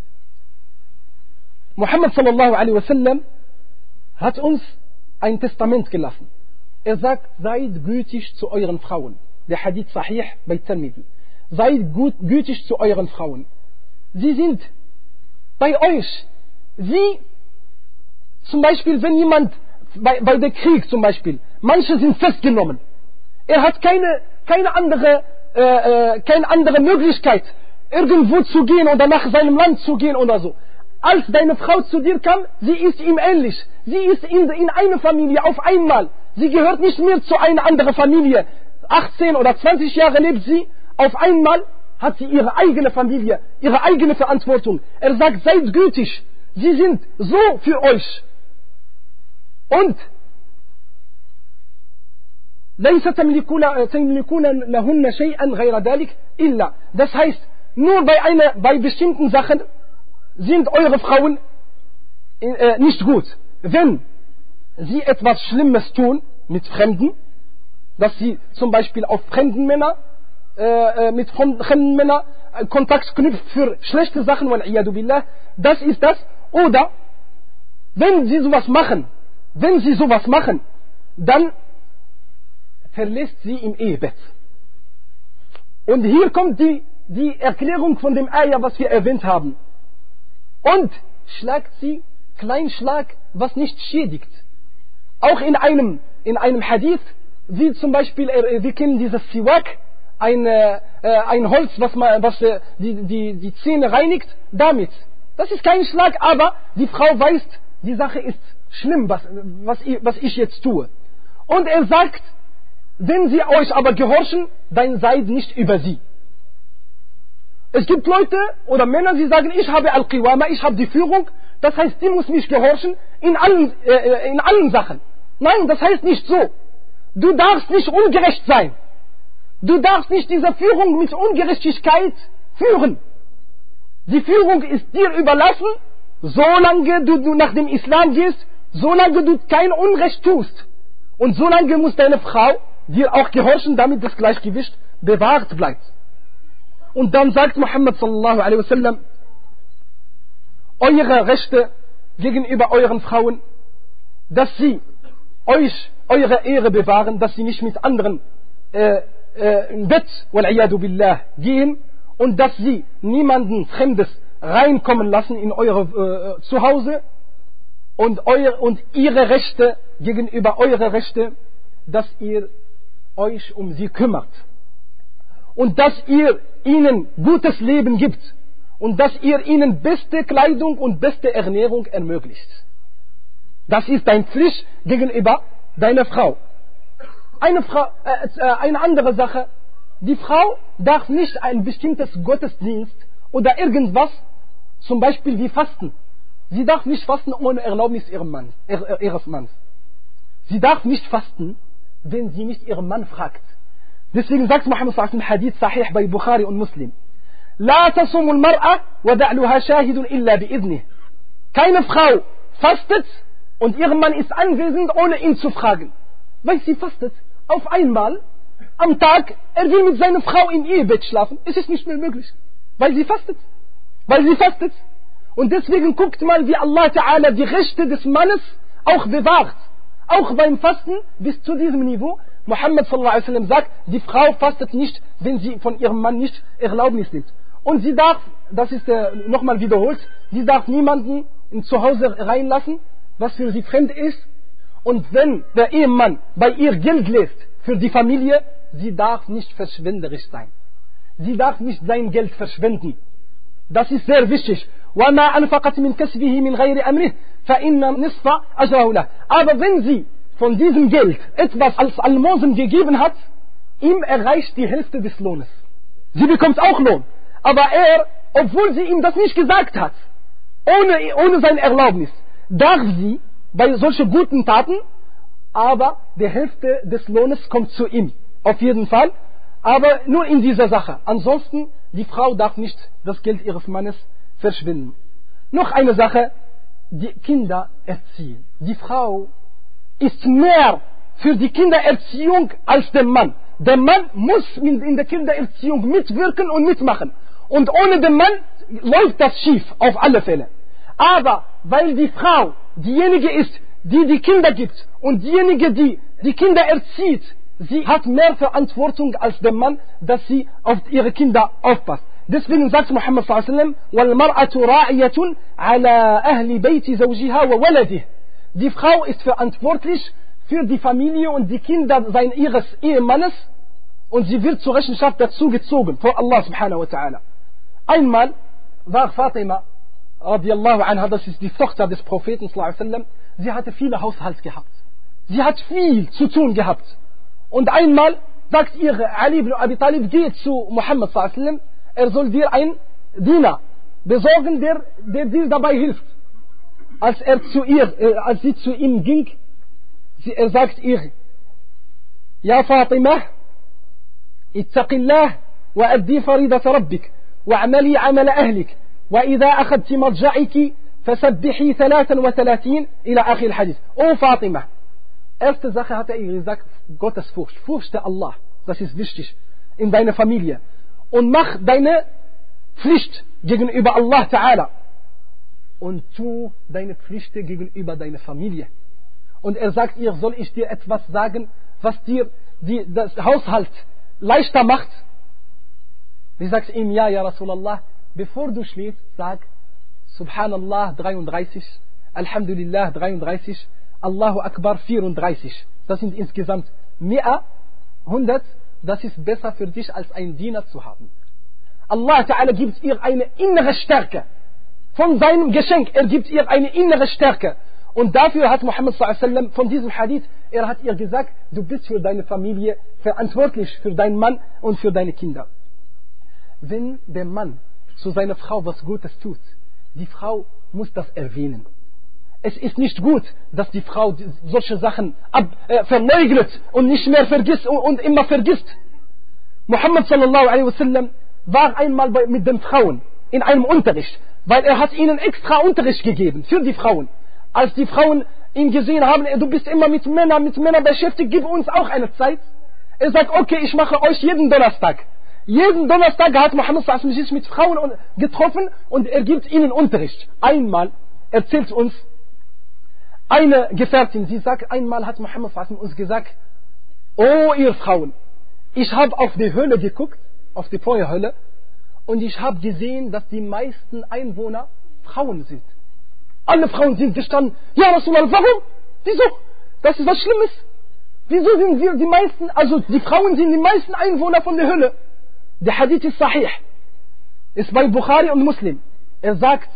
Muhammad sallallahu alaihi wasallam hat uns ein Testament gelassen. Er sagt, seid gütig zu euren Frauen. Der Hadith Sahih bei Tirmidhi. Seid gut, gütig zu euren Frauen. Sie sind bei euch. Sie, zum Beispiel, wenn jemand bei, bei der Krieg zum Beispiel, manche sind festgenommen. Er hat keine, keine, andere, äh, keine andere Möglichkeit, irgendwo zu gehen oder nach seinem Land zu gehen oder so. Als deine Frau zu dir kam, sie ist ihm ähnlich. Sie ist in, in einer Familie auf einmal. Sie gehört nicht mehr zu einer anderen Familie. achtzehn oder zwanzig Jahre lebt sie, auf einmal hat sie ihre eigene Familie, ihre eigene Verantwortung. Er sagt, seid gütig. Sie sind so für euch. Und das heißt, nur bei, einer, bei bestimmten Sachen sind eure Frauen äh, nicht gut. Wenn sie etwas Schlimmes tun mit Fremden, dass sie zum Beispiel auf fremden Männer Äh, mit fremden Männern Kontakt knüpft für schlechte Sachen, billah, das ist das. Oder wenn sie sowas machen, wenn sie sowas machen, dann verlässt sie im Ehebett. Und hier kommt die, die Erklärung von dem Ayah, was wir erwähnt haben. Und schlagt sie Kleinschlag, was nicht schädigt. Auch in einem, in einem Hadith, wie zum Beispiel, wir kennen dieses Siwak, Ein, äh, ein Holz, was, man, was äh, die, die, die Zähne reinigt, damit. Das ist kein Schlag, aber die Frau weiß, die Sache ist schlimm, was, was, ich, was ich jetzt tue. Und er sagt, wenn sie euch aber gehorchen, dann seid nicht über sie. Es gibt Leute oder Männer, die sagen, ich habe Al-Qiwama, ich habe die Führung, das heißt, die muss mich gehorchen in allen, äh, in allen Sachen. Nein, das heißt nicht so. Du darfst nicht ungerecht sein. Du darfst nicht diese Führung mit Ungerechtigkeit führen. Die Führung ist dir überlassen, solange du nach dem Islam gehst, solange du kein Unrecht tust. Und solange muss deine Frau dir auch gehorchen, damit das Gleichgewicht bewahrt bleibt. Und dann sagt Muhammad sallallahu alaihi wasallam, eure Rechte gegenüber euren Frauen, dass sie euch eure Ehre bewahren, dass sie nicht mit anderen äh, äh, im Bett, wal'iyadu billah, gehen und dass sie niemanden Fremdes reinkommen lassen in eure äh, Zuhause und, euer, und ihre Rechte gegenüber eure Rechte, dass ihr euch um sie kümmert und dass ihr ihnen gutes Leben gibt und dass ihr ihnen beste Kleidung und beste Ernährung ermöglicht. Das ist deine Pflicht gegenüber deiner Frau. Eine, Frau, äh, eine andere Sache, die Frau darf nicht ein bestimmtes Gottesdienst oder irgendwas, zum Beispiel wie Fasten. Sie darf nicht fasten ohne Erlaubnis ihres Mannes. Ihres Mannes. Sie darf nicht fasten, wenn sie nicht ihren Mann fragt. Deswegen sagt Muhammad sallallahu alaihi wasallam Hadith Sahih bei Bukhari und Muslim: La tasumu al-mar'a wa da'luha shahidun illa bi'idnih. Keine Frau fastet und ihr Mann ist anwesend, ohne ihn zu fragen. Weil sie fastet auf einmal am Tag, er will mit seiner Frau im Ehebett schlafen. Es ist nicht mehr möglich. Weil sie fastet. Weil sie fastet. Und deswegen guckt mal, wie Allah Ta'ala die Rechte des Mannes auch bewahrt. Auch beim Fasten bis zu diesem Niveau. Muhammad sallallahu alaihi wasallam sagt, die Frau fastet nicht, wenn sie von ihrem Mann nicht Erlaubnis nimmt. Und sie darf, das ist äh, nochmal wiederholt, sie darf niemanden in Zuhause reinlassen, was für sie fremd ist. Und wenn der Ehemann bei ihr Geld lässt für die Familie, sie darf nicht verschwenderisch sein. Sie darf nicht sein Geld verschwenden. Das ist sehr wichtig. وَمَا أَنْفَقَتْ مِنْ كَسْبِهِ مِنْ غَيْرِ أَمْرِهِ فَإِنَّ نِصْفَ أَجْرَهُ لَهُ. Aber wenn sie von diesem Geld etwas als Almosen gegeben hat, ihm erreicht die Hälfte des Lohnes. Sie bekommt auch Lohn. Aber er, obwohl sie ihm das nicht gesagt hat, ohne, ohne seine Erlaubnis, darf sie bei solchen guten Taten, aber die Hälfte des Lohnes kommt zu ihm. Auf jeden Fall. Aber nur in dieser Sache. Ansonsten, die Frau darf nicht das Geld ihres Mannes verschwinden. Noch eine Sache, die Kinder erziehen. Die Frau ist mehr für die Kindererziehung als der Mann. Der Mann muss in der Kindererziehung mitwirken und mitmachen. Und ohne den Mann läuft das schief, auf alle Fälle. Aber weil die Frau diejenige ist, die die Kinder gibt und diejenige, die die Kinder erzieht, sie hat mehr Verantwortung als der Mann, dass sie auf ihre Kinder aufpasst. Deswegen sagt Muhammad sallallahu alaihi wasallam: وَالْمَرْأَةُ رَاعِيَةٌ عَلَى أَهْلِ بَيْتِ زَوْجِهَا وَوَلَدِهِ. Die Frau ist verantwortlich für die Familie und die Kinder sein, ihres Ehemannes und sie wird zur Rechenschaft dazu gezogen vor Allah subhanahu wa ta'ala. Einmal war Fatima radiallahu anha, das ist die Tochter des Propheten sallallahu alaihi wasallam, sie hatte viele Haushalt gehabt. Sie hat viel zu tun gehabt. Und einmal sagt ihr Ali ibn Abi Talib, geh zu Muhammad sallallahu alaihi wasallam, er soll dir einen Diener besorgen, der, der dir dabei hilft. Als er zu ihr, äh, als sie zu ihm ging, sie, er sagt ihr: Ja Fatima, ittaqillah wa addi faridata rabbik wa amali amala ahlik wa idha akhadti marja'iki fasabbihi thalathan wa thalathin ila akhir al-hadith. Oh Fatima, erste Sache hat er ihr gesagt, Gottesfurcht, fürchte Allah, das ist wichtig in deiner Familie und mach deine Pflicht gegenüber Allah Ta'ala und tu deine Pflichten gegenüber deiner Familie. Und er sagt ihr, soll ich dir etwas sagen, was dir die, das Haushalt leichter macht? Sie sagt ihm, ja, ja Rasulallah, bevor du schläfst, sag Subhanallah dreiunddreißig, Alhamdulillah dreiunddreißig, Allahu Akbar vierunddreißig. Das sind insgesamt Mi'a, hundert. Das ist besser für dich, als einen Diener zu haben. Allah Ta'ala gibt ihr eine innere Stärke. Von seinem Geschenk, er gibt ihr eine innere Stärke. Und dafür hat Muhammad sallallahu alaihi wasallam von diesem Hadith, er hat ihr gesagt, du bist für deine Familie verantwortlich, für deinen Mann und für deine Kinder. Wenn der Mann zu seiner Frau was Gutes tut, die Frau muss das erwähnen. Es ist nicht gut, dass die Frau solche Sachen ab, äh, verleugnet und nicht mehr vergisst und, und immer vergisst. Muhammad sallallahu alaihi wasallam war einmal bei, mit den Frauen in einem Unterricht, weil er hat ihnen extra Unterricht gegeben für die Frauen. Als die Frauen ihn gesehen haben, du bist immer mit Männern, mit Männern beschäftigt, gib uns auch eine Zeit. Er sagt, okay, ich mache euch jeden Donnerstag. Jeden Donnerstag hat Muhammad sallallahu alaihi wasallam sich mit Frauen getroffen und er gibt ihnen Unterricht. Einmal erzählt uns eine Gefährtin, sie sagt, einmal hat Muhammad sallallahu alaihi wasallam uns gesagt, oh ihr Frauen, ich habe auf die Hölle geguckt, auf die Feuerhölle, und ich habe gesehen, dass die meisten Einwohner Frauen sind. Alle Frauen sind gestanden. Ja, Rasulallah, warum? Wieso? Das ist was Schlimmes. Wieso sind wir die meisten, also die Frauen sind die meisten Einwohner von der Hölle? Der Hadith ist sahih. Ist bei Bukhari und Muslim. Er sagt,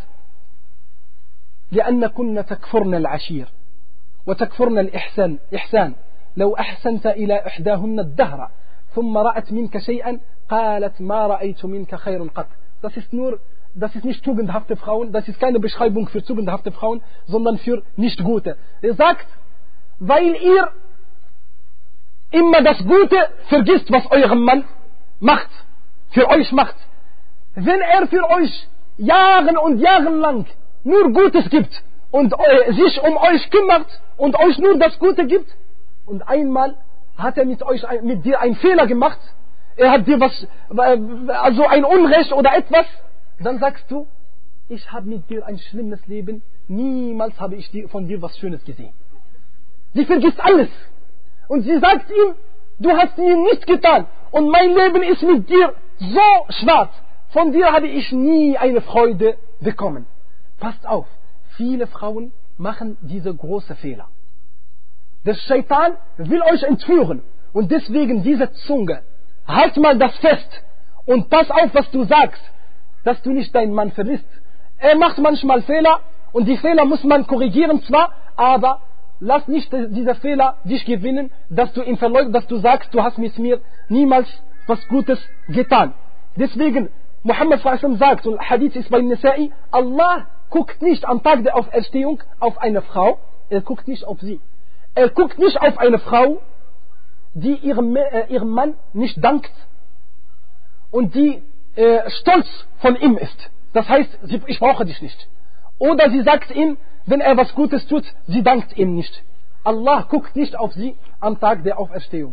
لأنكن تكفرن العشير وتكفرن الإحسان إحسان لو أحسنت إلى إحداهن الدهر ثم رأت منك شيئا قالت ما رأيت منك خير قط. Das ist nur, das ist nicht tugendhafte Frauen, das ist keine Beschreibung für tugendhafte Frauen, sondern für nicht gute. Er sagt, weil ihr immer das Gute vergisst, was eurem Mann macht, für euch macht. Wenn er für euch Jahren und Jahren lang nur Gutes gibt und äh, sich um euch kümmert und euch nur das Gute gibt, und einmal hat er mit euch, mit dir einen Fehler gemacht, er hat dir was, also ein Unrecht oder etwas, dann sagst du, ich habe mit dir ein schlimmes Leben, niemals habe ich dir, von dir was Schönes gesehen. Sie vergisst alles. Und sie sagt ihm, du hast mir nichts getan und mein Leben ist mit dir so schwarz. Von dir habe ich nie eine Freude bekommen. Passt auf, viele Frauen machen diese großen Fehler. Der Shaitan will euch entführen und deswegen diese Zunge. Halt mal das fest und pass auf, was du sagst, dass du nicht deinen Mann verlässt. Er macht manchmal Fehler und die Fehler muss man korrigieren zwar, aber lass nicht dieser Fehler dich gewinnen, dass du ihn verleugnest, dass du sagst, du hast mit mir niemals was Gutes getan. Deswegen, Muhammad sallallahu alaihi wasallam sagt, und Hadith ist bei Nisa'i, Allah guckt nicht am Tag der Auferstehung auf eine Frau, er guckt nicht auf sie. Er guckt nicht auf eine Frau, die ihrem, äh, ihrem Mann nicht dankt und die äh, stolz von ihm ist. Das heißt, sie, ich brauche dich nicht. Oder sie sagt ihm, wenn er was Gutes tut, sie dankt ihm nicht. Allah guckt nicht auf sie am Tag der Auferstehung.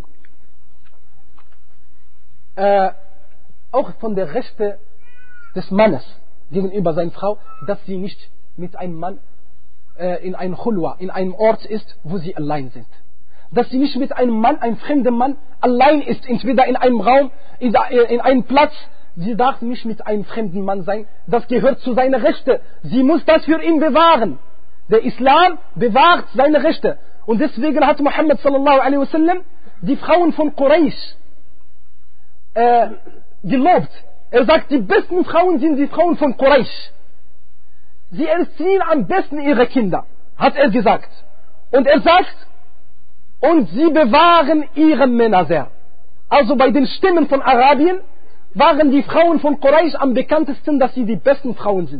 Äh, auch von der Rechte des Mannes gegenüber seiner Frau, dass sie nicht mit einem Mann äh, in einem Khulwa, in einem Ort ist, wo sie allein sind. Dass sie nicht mit einem Mann, einem fremden Mann, allein ist, entweder in einem Raum, in, in einem Platz. Sie darf nicht mit einem fremden Mann sein. Das gehört zu seinen Rechten. Sie muss das für ihn bewahren. Der Islam bewahrt seine Rechte. Und deswegen hat Muhammad sallallahu alaihi wasallam die Frauen von Quraysh äh, gelobt. Er sagt, die besten Frauen sind die Frauen von Quraysh. Sie erziehen am besten ihre Kinder, hat er gesagt. Und er sagt, und sie bewahren ihre Männer sehr. Also bei den Stämmen von Arabien waren die Frauen von Quraysh am bekanntesten, dass sie die besten Frauen sind.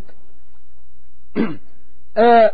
äh,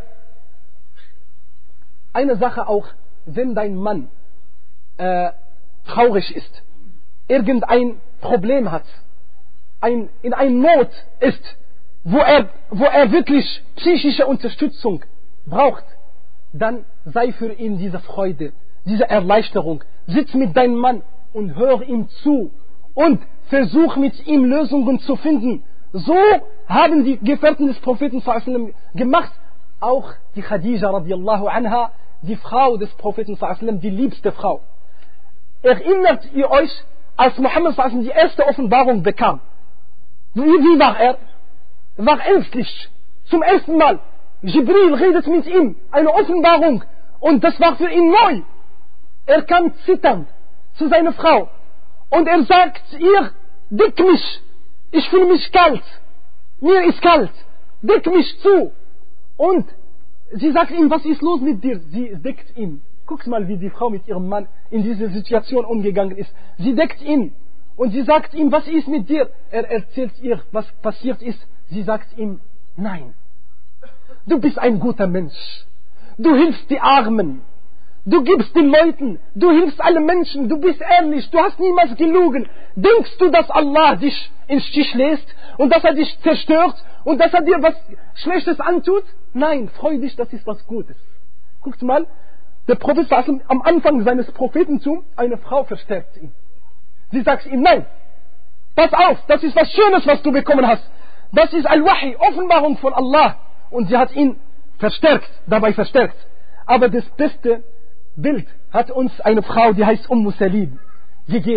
eine Sache auch, wenn dein Mann äh, traurig ist, irgendein Problem hat, ein, in einer Not ist, wo er, wo er wirklich psychische Unterstützung braucht, dann sei für ihn diese Freude, diese Erleichterung. Sitz mit deinem Mann und hör ihm zu und versuch mit ihm Lösungen zu finden. So haben die Gefährten des Propheten sallallahu alaihi wasallam gemacht. Auch die Khadija radiallahu anha, die Frau des Propheten sallallahu alaihi wasallam, die liebste Frau. Erinnert ihr euch, als Muhammad sallallahu alaihi wasallam die erste Offenbarung bekam? Wie, wie war er? Er war ängstlich. Zum ersten Mal. Jibril redet mit ihm. Eine Offenbarung. Und das war für ihn neu. Er kam zitternd zu seiner Frau. Und er sagt ihr, deck mich. Ich fühle mich kalt. Mir ist kalt. Deck mich zu. Und sie sagt ihm, was ist los mit dir? Sie deckt ihn. Guckt mal, wie die Frau mit ihrem Mann in diese Situation umgegangen ist. Sie deckt ihn. Und sie sagt ihm, was ist mit dir? Er erzählt ihr, was passiert ist. Sie sagt ihm, nein. Du bist ein guter Mensch. Du hilfst die Armen. Du gibst den Leuten. Du hilfst alle Menschen. Du bist ehrlich. Du hast niemals gelogen. Denkst du, dass Allah dich ins Stich lässt und dass er dich zerstört und dass er dir was Schlechtes antut? Nein, freu dich, das ist was Gutes. Guckt mal, der Prophet am Anfang seines Prophetentums, eine Frau verstärkt ihn. Sie sagt ihm, nein, pass auf, das ist was Schönes, was du bekommen hast. Das ist Al-Wahi, Offenbarung von Allah. Und sie hat ihn verstärkt, dabei verstärkt. Aber das beste Bild hat uns eine Frau, die heißt Umm Salim, gegeben.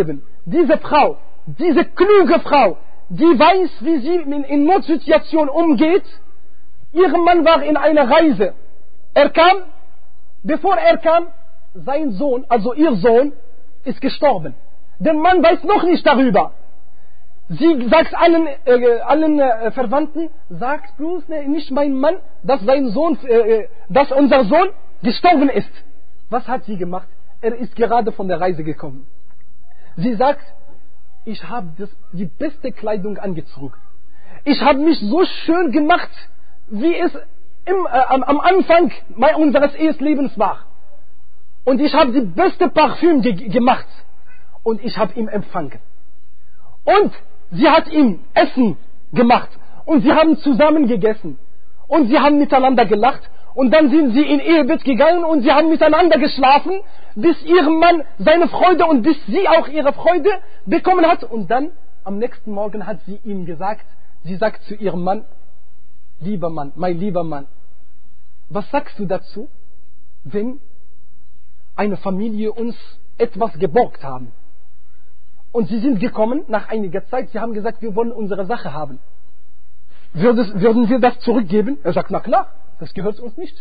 diese Frau, diese kluge Frau, die weiß, wie sie in, in Notsituationen umgeht, ihr Mann war in einer Reise. Er kam, bevor er kam, sein Sohn, also ihr Sohn, ist gestorben. Der Mann weiß noch nicht darüber. Sie sagt allen, äh, allen äh, Verwandten, sagt bloß ne, nicht mein Mann, dass sein Sohn, äh, dass unser Sohn gestorben ist. Was hat sie gemacht? Er ist gerade von der Reise gekommen. Sie sagt, ich habe die beste Kleidung angezogen. Ich habe mich so schön gemacht, wie es im, äh, am, am Anfang unseres Eheslebens war. Und ich habe die beste Parfüm ge gemacht. Und ich habe ihn empfangen. Und sie hat ihm Essen gemacht. Und sie haben zusammen gegessen. Und sie haben miteinander gelacht. Und dann sind sie in Ehebett gegangen und sie haben miteinander geschlafen, bis ihr Mann seine Freude und bis sie auch ihre Freude bekommen hat. Und dann am nächsten Morgen hat sie ihm gesagt, sie sagt zu ihrem Mann, lieber Mann, mein lieber Mann, was sagst du dazu, wenn eine Familie uns etwas geborgt haben? Und sie sind gekommen nach einiger Zeit, sie haben gesagt, wir wollen unsere Sache haben. Würden, würden wir das zurückgeben? Er sagt, na klar, das gehört uns nicht.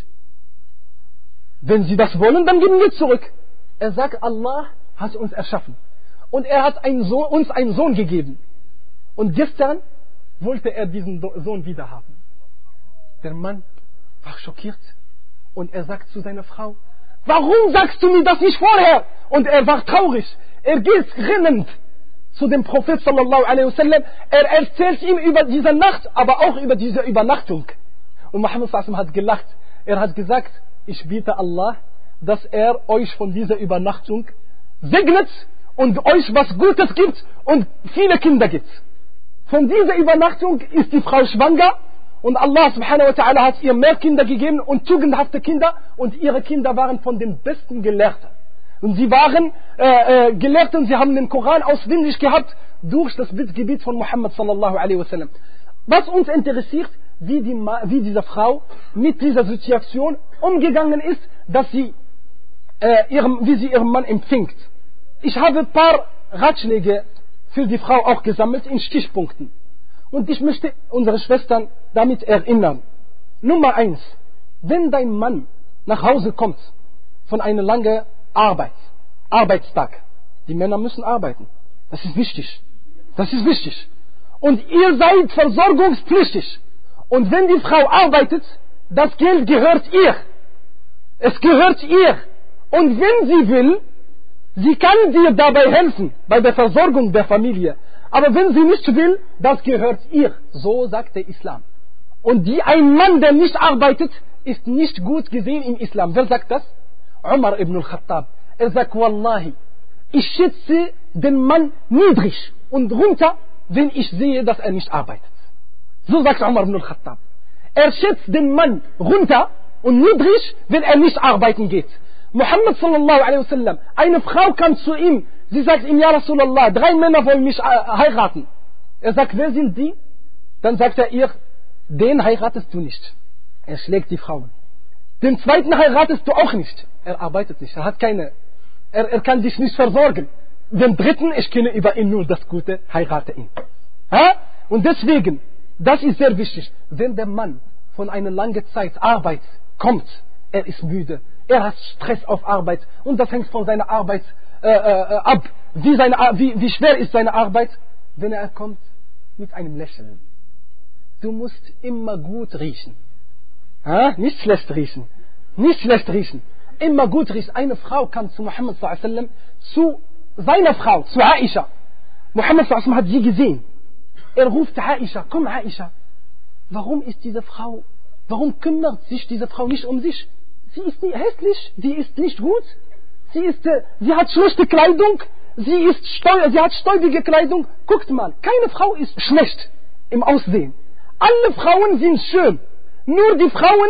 Wenn Sie das wollen, dann geben wir zurück. Er sagt, Allah hat uns erschaffen. Und er hat einen Sohn, uns einen Sohn gegeben. Und gestern wollte er diesen Sohn wieder haben. Der Mann war schockiert. Und er sagt zu seiner Frau, warum sagst du mir das nicht vorher? Und er war traurig. Er geht rennend zu dem Prophet sallallahu alaihi wasallam. Er erzählt ihm über diese Nacht, aber auch über diese Übernachtung. Und Muhammad sallallahu alaihi wasallam hat gelacht. Er hat gesagt, ich biete Allah, dass er euch von dieser Übernachtung segnet und euch was Gutes gibt und viele Kinder gibt. Von dieser Übernachtung ist die Frau schwanger und Allah subhanahu wa ta'ala hat ihr mehr Kinder gegeben und tugendhafte Kinder und ihre Kinder waren von den besten Gelehrten. Und sie waren äh, äh, gelehrt und sie haben den Koran auswendig gehabt durch das Gebiet von Muhammad sallallahu alaihi wasallam. Was uns interessiert, wie, die, wie diese Frau mit dieser Situation umgegangen ist, dass sie, äh, ihrem, wie sie ihren Mann empfängt. Ich habe ein paar Ratschläge für die Frau auch gesammelt in Stichpunkten. Und ich möchte unsere Schwestern damit erinnern. Nummer eins. Wenn dein Mann nach Hause kommt von einer langen Arbeit, Arbeitstag. Die Männer müssen arbeiten. Das ist wichtig. Das ist wichtig. Und ihr seid versorgungspflichtig. Und wenn die Frau arbeitet, das Geld gehört ihr. Es gehört ihr. Und wenn sie will, sie kann dir dabei helfen, bei der Versorgung der Familie. Aber wenn sie nicht will, das gehört ihr. So sagt der Islam. Und die, ein Mann, der nicht arbeitet, ist nicht gut gesehen im Islam. Wer sagt das? Umar ibn al-Khattab. Er sagt, Wallahi, ich schätze den Mann niedrig und runter, wenn ich sehe, dass er nicht arbeitet. So sagt Umar ibn al-Khattab. Er schätzt den Mann runter und niedrig, wenn er nicht arbeiten geht. Muhammad sallallahu alaihi wasallam, eine Frau kam zu ihm, sie sagt ihm, ja Rasulallah, drei Männer wollen mich heiraten. Er sagt, wer sind die? Dann sagt er ihr, den heiratest du nicht. Er schlägt die Frauen. Den zweiten heiratest du auch nicht. Er arbeitet nicht, er hat keine, er, er kann dich nicht versorgen. Den dritten, ich kenne über ihn nur das Gute, heirate ihn. Ha? Und deswegen, das ist sehr wichtig, wenn der Mann von einer langen Zeit Arbeit kommt, er ist müde, er hat Stress auf Arbeit und das hängt von seiner Arbeit äh, äh, ab, wie, seine, wie, wie schwer ist seine Arbeit, wenn er kommt mit einem Lächeln. Du musst immer gut riechen. Ha? Nicht schlecht riechen. Nicht schlecht riechen. Immer gut riechen. Eine Frau kam zu Muhammad sallallahu alaihi wasallam, zu seiner Frau, zu Aisha. Muhammad sallallahu alaihi wasallam hat sie gesehen. Er ruft Aisha, komm Aisha. Warum ist diese Frau, warum kümmert sich diese Frau nicht um sich? Sie ist nicht hässlich, sie ist nicht gut, sie, ist, äh, sie hat schlechte Kleidung, sie, ist steu sie hat stäubige Kleidung. Guckt mal, keine Frau ist schlecht im Aussehen. Alle Frauen sind schön. Nur die Frauen,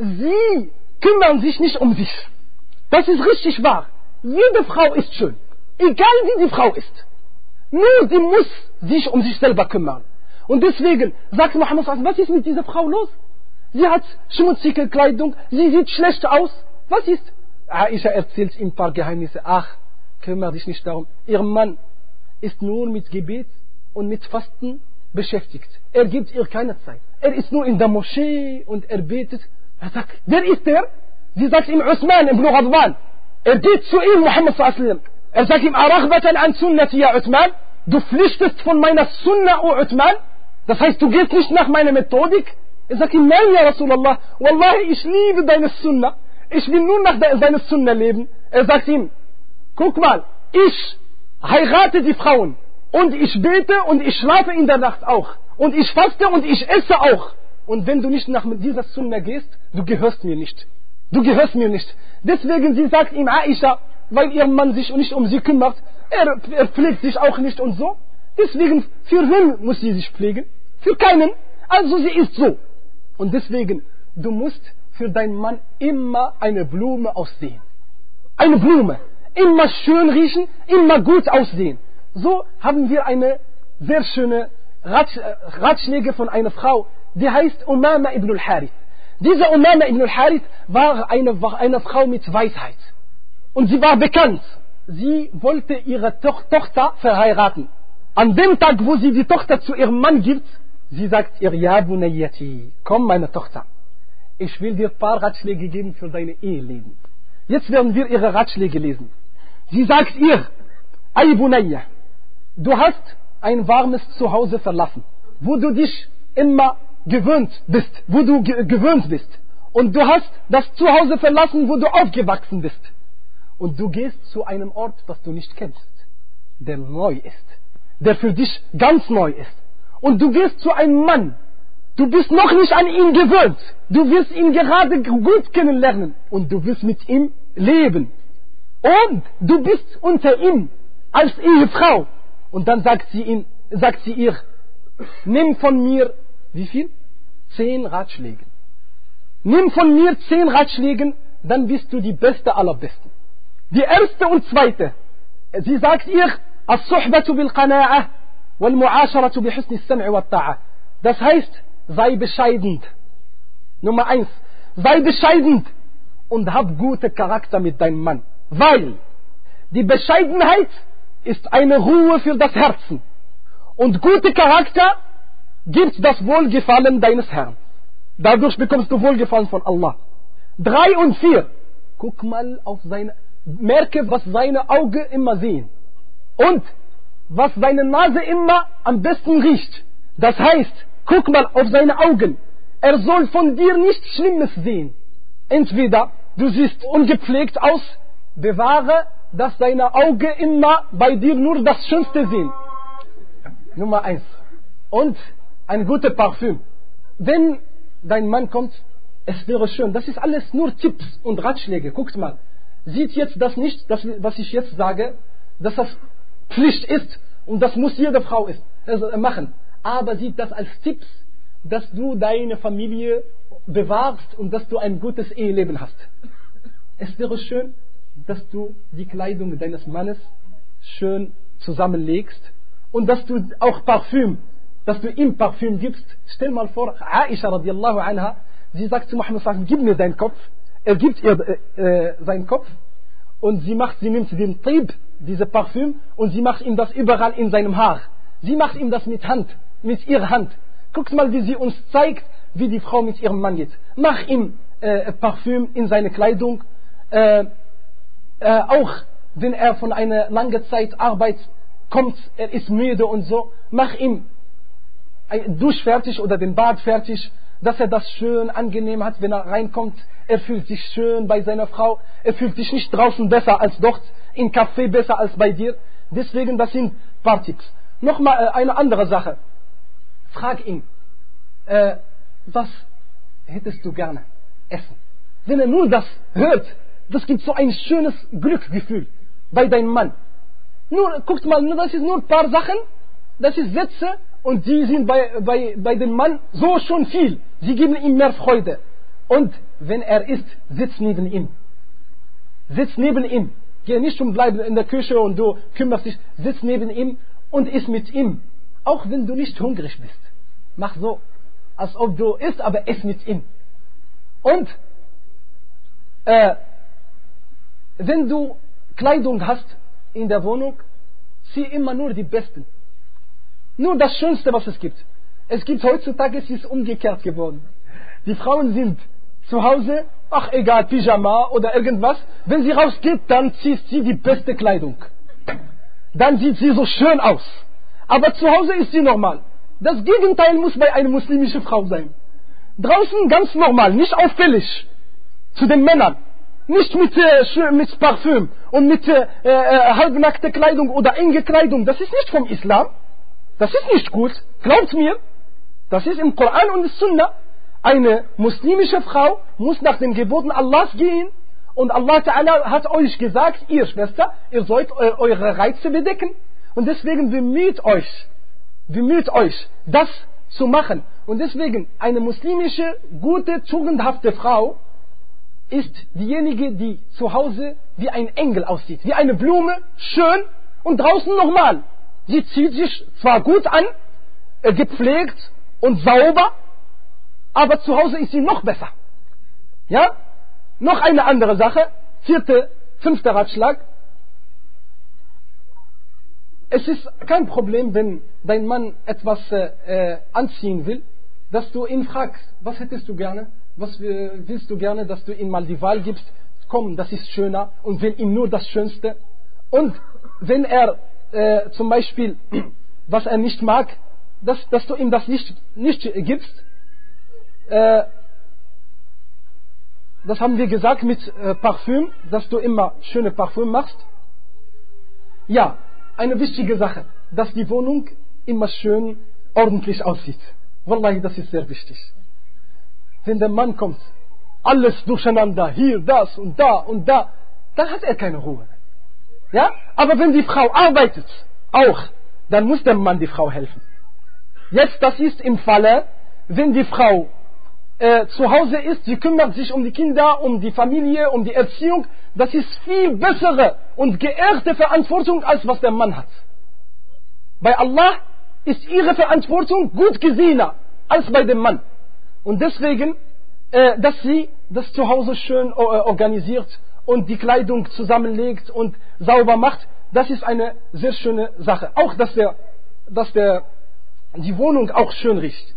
sie kümmern sich nicht um sich. Das ist richtig wahr. Jede Frau ist schön. Egal wie die Frau ist. Nur sie muss sich um sich selber kümmern. Und deswegen sagt Muhammad, was ist mit dieser Frau los? Sie hat schmutzige Kleidung, sie sieht schlecht aus. Was ist? Aisha erzählt ihm ein paar Geheimnisse. Ach, kümmere dich nicht darum. Ihr Mann ist nur mit Gebet und mit Fasten beschäftigt. Er gibt ihr keine Zeit. Er ist nur in der Moschee und er betet. Er sagt, wer ist der? Sie sagt ihm Uthman ibn Ghadban. Er geht zu ihm, Muhammad sallallahu alaihi wasallam. Er sagt ihm, Araghbatan an Sunnati ya Uthman. Du pflichtest von meiner Sunna, O Uthman. Das heißt, du gehst nicht nach meiner Methodik. Er sagt ihm, nein, ja Rasulallah. Wallahi, ich liebe deine Sunna. Ich will nur nach deiner Sunna leben. Er sagt ihm, guck mal, ich heirate die Frauen. Und ich bete und ich schlafe in der Nacht auch. Und ich faste und ich esse auch. Und wenn du nicht nach dieser Sunna gehst, du gehörst mir nicht. Du gehörst mir nicht. Deswegen, sie sagt ihm Aisha, weil ihr Mann sich nicht um sie kümmert, er, er pflegt sich auch nicht und so. Deswegen, für wen muss sie sich pflegen? Für keinen. Also sie ist so. Und deswegen, du musst für deinen Mann immer eine Blume aussehen. Eine Blume. Immer schön riechen, immer gut aussehen. So haben wir eine sehr schöne Ratsch, Ratschläge von einer Frau, die heißt Umama ibn al-Harith. Diese Umama ibn al-Harith war eine, war eine Frau mit Weisheit. Und sie war bekannt. Sie wollte ihre to Tochter verheiraten. An dem Tag, wo sie die Tochter zu ihrem Mann gibt, sie sagt ihr, Ja Bunayyati, komm meine Tochter, ich will dir ein paar Ratschläge geben für deine Eheleben. Jetzt werden wir ihre Ratschläge lesen. Sie sagt ihr, Ay Bunayya, du hast ein warmes Zuhause verlassen, wo du dich immer gewöhnt bist, wo du ge gewöhnt bist. Und du hast das Zuhause verlassen, wo du aufgewachsen bist. Und du gehst zu einem Ort, was du nicht kennst, der neu ist, der für dich ganz neu ist. Und du gehst zu einem Mann, du bist noch nicht an ihn gewöhnt, du wirst ihn gerade gut kennenlernen und du wirst mit ihm leben. Und du bist unter ihm als Ehefrau. Und dann sagt sie ihm, sagt sie ihr, nimm von mir, wie viel? Zehn Ratschläge. Nimm von mir zehn Ratschläge, dann bist du die beste aller Besten. Die erste und zweite, sie sagt ihr, As-Suhbatu bil-Qana'a wal-Mu'asharatu bi-Husni as-Sam'i wat-Ta'a. Das heißt, sei bescheiden. Nummer eins, sei bescheiden und hab gute Charakter mit deinem Mann. Weil die Bescheidenheit ist eine Ruhe für das Herzen. Und gute Charakter gibt das Wohlgefallen deines Herrn. Dadurch bekommst du Wohlgefallen von Allah. Drei und vier. Guck mal auf seine, merke, was seine Augen immer sehen. Und was seine Nase immer am besten riecht. Das heißt, guck mal auf seine Augen. Er soll von dir nichts Schlimmes sehen. Entweder du siehst ungepflegt aus, bewahre, dass deine Augen immer bei dir nur das Schönste sehen. Nummer eins. Und ein gutes Parfüm. Wenn dein Mann kommt, es wäre schön. Das ist alles nur Tipps und Ratschläge. Guckt mal. Sieht jetzt das nicht, das, was ich jetzt sage, dass das Pflicht ist und das muss jede Frau ist, also machen. Aber sieht das als Tipps, dass du deine Familie bewahrst und dass du ein gutes Eheleben hast. Es wäre schön, dass du die Kleidung deines Mannes schön zusammenlegst und dass du auch Parfüm, dass du ihm Parfüm gibst. Stell mal vor, Aisha radiallahu anha, sie sagt zu Muhammad sallallahu alaihi wasallam, gib mir deinen Kopf. Er gibt ihr äh, seinen Kopf und sie macht, sie nimmt den Trieb, diese Parfüm, und sie macht ihm das überall in seinem Haar. Sie macht ihm das mit Hand, mit ihrer Hand. Guckt mal, wie sie uns zeigt, wie die Frau mit ihrem Mann geht. Mach ihm äh, Parfüm in seine Kleidung. Äh, äh, auch wenn er von einer langen Zeit Arbeit kommt, er ist müde und so, mach ihm ein Dusch fertig oder den Bad fertig, dass er das schön angenehm hat, wenn er reinkommt. Er fühlt sich schön bei seiner Frau. Er fühlt sich nicht draußen besser als dort, im Café besser als bei dir. Deswegen, das sind ein paar Tipps. Nochmal äh, eine andere Sache. Frag ihn, äh, was hättest du gerne essen? Wenn er nur das hört, das gibt so ein schönes Glücksgefühl bei deinem Mann. Nur, guckt mal, das ist nur ein paar Sachen, das ist Sätze und die sind bei, bei, bei dem Mann so schon viel. Sie geben ihm mehr Freude. Und wenn er isst, sitz neben ihm. Sitz neben ihm. Geh nicht und bleib in der Küche und du kümmerst dich. Sitz neben ihm und iss mit ihm. Auch wenn du nicht hungrig bist. Mach so, als ob du isst, aber iss mit ihm. Und äh, wenn du Kleidung hast in der Wohnung, zieh immer nur die Besten. Nur das Schönste, was es gibt. Es gibt heutzutage, es ist umgekehrt geworden. Die Frauen sind zu Hause, ach egal, Pyjama oder irgendwas. Wenn sie rausgeht, dann zieht sie die beste Kleidung. Dann sieht sie so schön aus. Aber zu Hause ist sie normal. Das Gegenteil muss bei einer muslimischen Frau sein. Draußen ganz normal, nicht auffällig. Zu den Männern. Nicht mit, äh, mit Parfüm und mit äh, äh, halbnackter Kleidung oder enge Kleidung. Das ist nicht vom Islam. Das ist nicht gut. Glaubt mir. Das ist im Koran und im Sunna. Eine muslimische Frau muss nach den Geboten Allahs gehen. Und Allah Ta'ala hat euch gesagt, ihr Schwester, ihr sollt äh, eure Reize bedecken. Und deswegen bemüht euch, bemüht euch, das zu machen. Und deswegen, eine muslimische, gute, tugendhafte Frau ist diejenige, die zu Hause wie ein Engel aussieht. Wie eine Blume, schön und draußen normal. Sie zieht sich zwar gut an, äh, gepflegt und sauber, aber zu Hause ist sie noch besser. Ja? Noch eine andere Sache, vierte, fünfter Ratschlag. Es ist kein Problem, wenn dein Mann etwas äh, anziehen will, dass du ihn fragst, was hättest du gerne? Was willst du gerne, dass du ihm mal die Wahl gibst? Komm, das ist schöner und will ihm nur das Schönste. Und wenn er äh, zum Beispiel, was er nicht mag, dass, dass du ihm das nicht, nicht gibst, äh, das haben wir gesagt mit äh, Parfüm, dass du immer schöne Parfüm machst. Ja, eine wichtige Sache, dass die Wohnung immer schön ordentlich aussieht. Wallahi, das ist sehr wichtig. Wenn der Mann kommt, alles durcheinander, hier, das und da und da, dann hat er keine Ruhe. Ja? Aber wenn die Frau arbeitet, auch, dann muss der Mann die Frau helfen. Jetzt, das ist im Falle, wenn die Frau äh, zu Hause ist, sie kümmert sich um die Kinder, um die Familie, um die Erziehung, das ist viel bessere und geehrte Verantwortung, als was der Mann hat. Bei Allah ist ihre Verantwortung gut gesehener als bei dem Mann. Und deswegen, äh, dass sie das zu Hause schön äh, organisiert und die Kleidung zusammenlegt und sauber macht, das ist eine sehr schöne Sache. Auch, dass, der, dass der, die Wohnung auch schön riecht.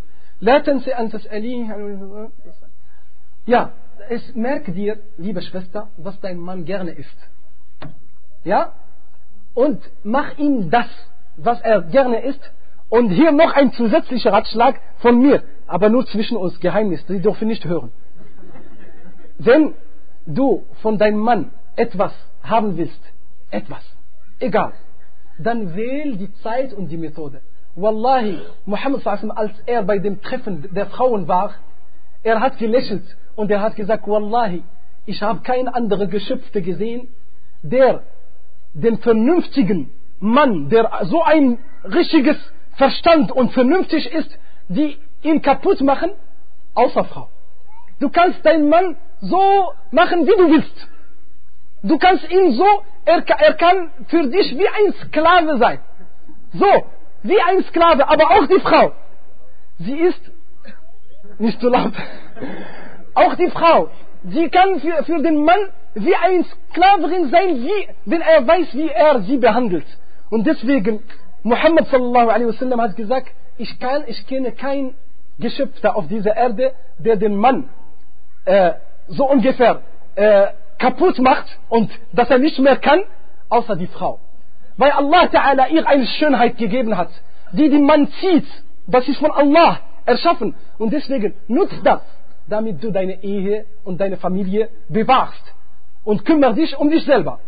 Ja, es merke dir, liebe Schwester, was dein Mann gerne isst. Ja? Und mach ihm das, was er gerne isst. Und hier noch ein zusätzlicher Ratschlag von mir, aber nur zwischen uns, Geheimnis, Sie dürfen nicht hören. Wenn du von deinem Mann etwas haben willst, etwas, egal, dann wähl die Zeit und die Methode. Wallahi, Muhammad sallallahu alaihi wasallam, als er bei dem Treffen der Frauen war, er hat gelächelt und er hat gesagt, Wallahi, ich habe keinen anderen Geschöpfte gesehen, der den vernünftigen Mann, der so ein richtiges Verstand und vernünftig ist, die ihn kaputt machen, außer Frau. Du kannst deinen Mann so machen, wie du willst. Du kannst ihn so, er, er kann für dich wie ein Sklave sein. So, wie ein Sklave, aber auch die Frau. Sie ist, nicht so laut, auch die Frau, sie kann für, für den Mann wie ein Sklaverin sein, wie, wenn er weiß, wie er sie behandelt. Und deswegen, Muhammad sallallahu alaihi wasallam hat gesagt, ich, kann, ich kenne kein Geschöpf auf dieser Erde, der den Mann äh, so ungefähr äh, kaputt macht und dass er nicht mehr kann, außer die Frau. Weil Allah Ta'ala ihr eine Schönheit gegeben hat, die den Mann zieht. Das ist von Allah erschaffen. Und deswegen nutzt das, damit du deine Ehe und deine Familie bewahrst. Und kümmere dich um dich selber.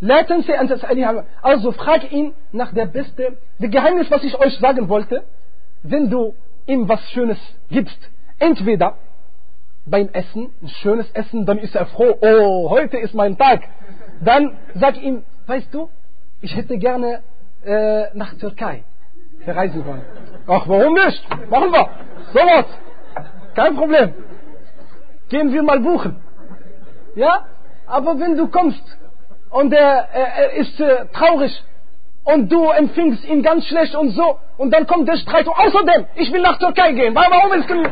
Also frag ihn nach der beste, das Geheimnis, was ich euch sagen wollte, wenn du ihm was Schönes gibst, entweder beim Essen, ein schönes Essen, dann ist er froh, oh, heute ist mein Tag. Dann sag ihm, weißt du, ich hätte gerne äh, nach Türkei verreisen wollen. Ach, warum nicht? Machen wir. Sowas. Kein Problem. Gehen wir mal buchen. Ja? Aber wenn du kommst und er äh, ist äh, traurig und du empfingst ihn ganz schlecht und so und dann kommt der Streit. Und außerdem, ich will nach Türkei gehen. Warum ist es...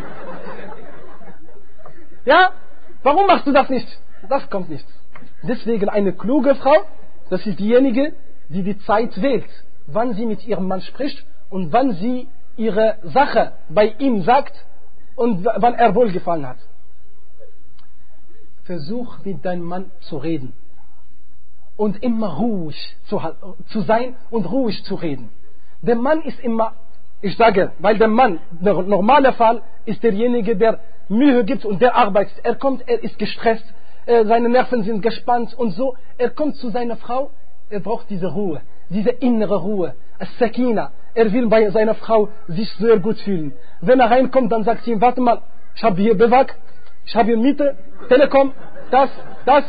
Ja? Warum machst du das nicht? Das kommt nicht. Deswegen eine kluge Frau, das ist diejenige, die die Zeit wählt wann sie mit ihrem Mann spricht und wann sie ihre Sache bei ihm sagt und wann er wohlgefallen hat. Versuch mit deinem Mann zu reden und immer ruhig zu, zu sein und ruhig zu reden. Der Mann ist immer, ich sage, weil der Mann, der normale Fall, ist derjenige, der Mühe gibt und der arbeitet. Er kommt, er ist gestresst, seine Nerven sind gespannt und so. Er kommt zu seiner Frau, er braucht diese Ruhe, diese innere Ruhe, As-Sakina. Er will bei seiner Frau sich sehr gut fühlen. Wenn er reinkommt, dann sagt sie ihm, warte mal, ich habe hier Bewag, ich habe hier Miete, Telekom, das, das.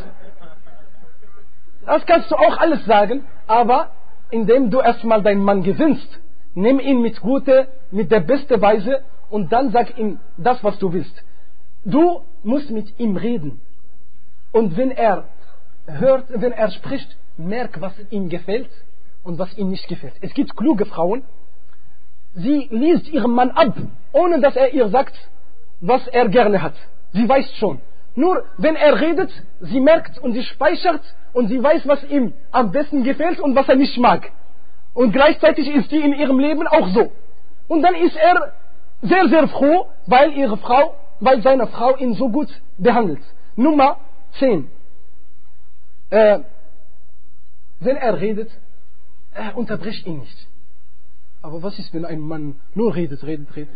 Das kannst du auch alles sagen, aber indem du erstmal deinen Mann gewinnst, nimm ihn mit guter, mit der besten Weise und dann sag ihm das, was du willst. Du musst mit ihm reden. Und wenn er hört, wenn er spricht, merk, was ihm gefällt und was ihm nicht gefällt. Es gibt kluge Frauen, sie liest ihren Mann ab, ohne dass er ihr sagt, was er gerne hat. Sie weiß schon. Nur wenn er redet, sie merkt und sie speichert und sie weiß, was ihm am besten gefällt und was er nicht mag. Und gleichzeitig ist sie in ihrem Leben auch so. Und dann ist er sehr, sehr froh, weil ihre Frau, weil seine Frau ihn so gut behandelt. Nummer zehn. Äh, wenn er redet, er unterbricht ihn nicht. Aber was ist, wenn ein Mann nur redet, redet, redet?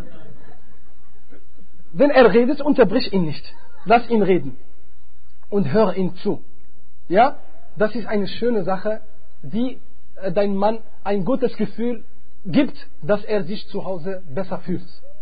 Wenn er redet, unterbrich ihn nicht. Lass ihn reden. Und hör ihm zu. Ja? Das ist eine schöne Sache, die äh, dein Mann ein gutes Gefühl gibt, dass er sich zu Hause besser fühlt.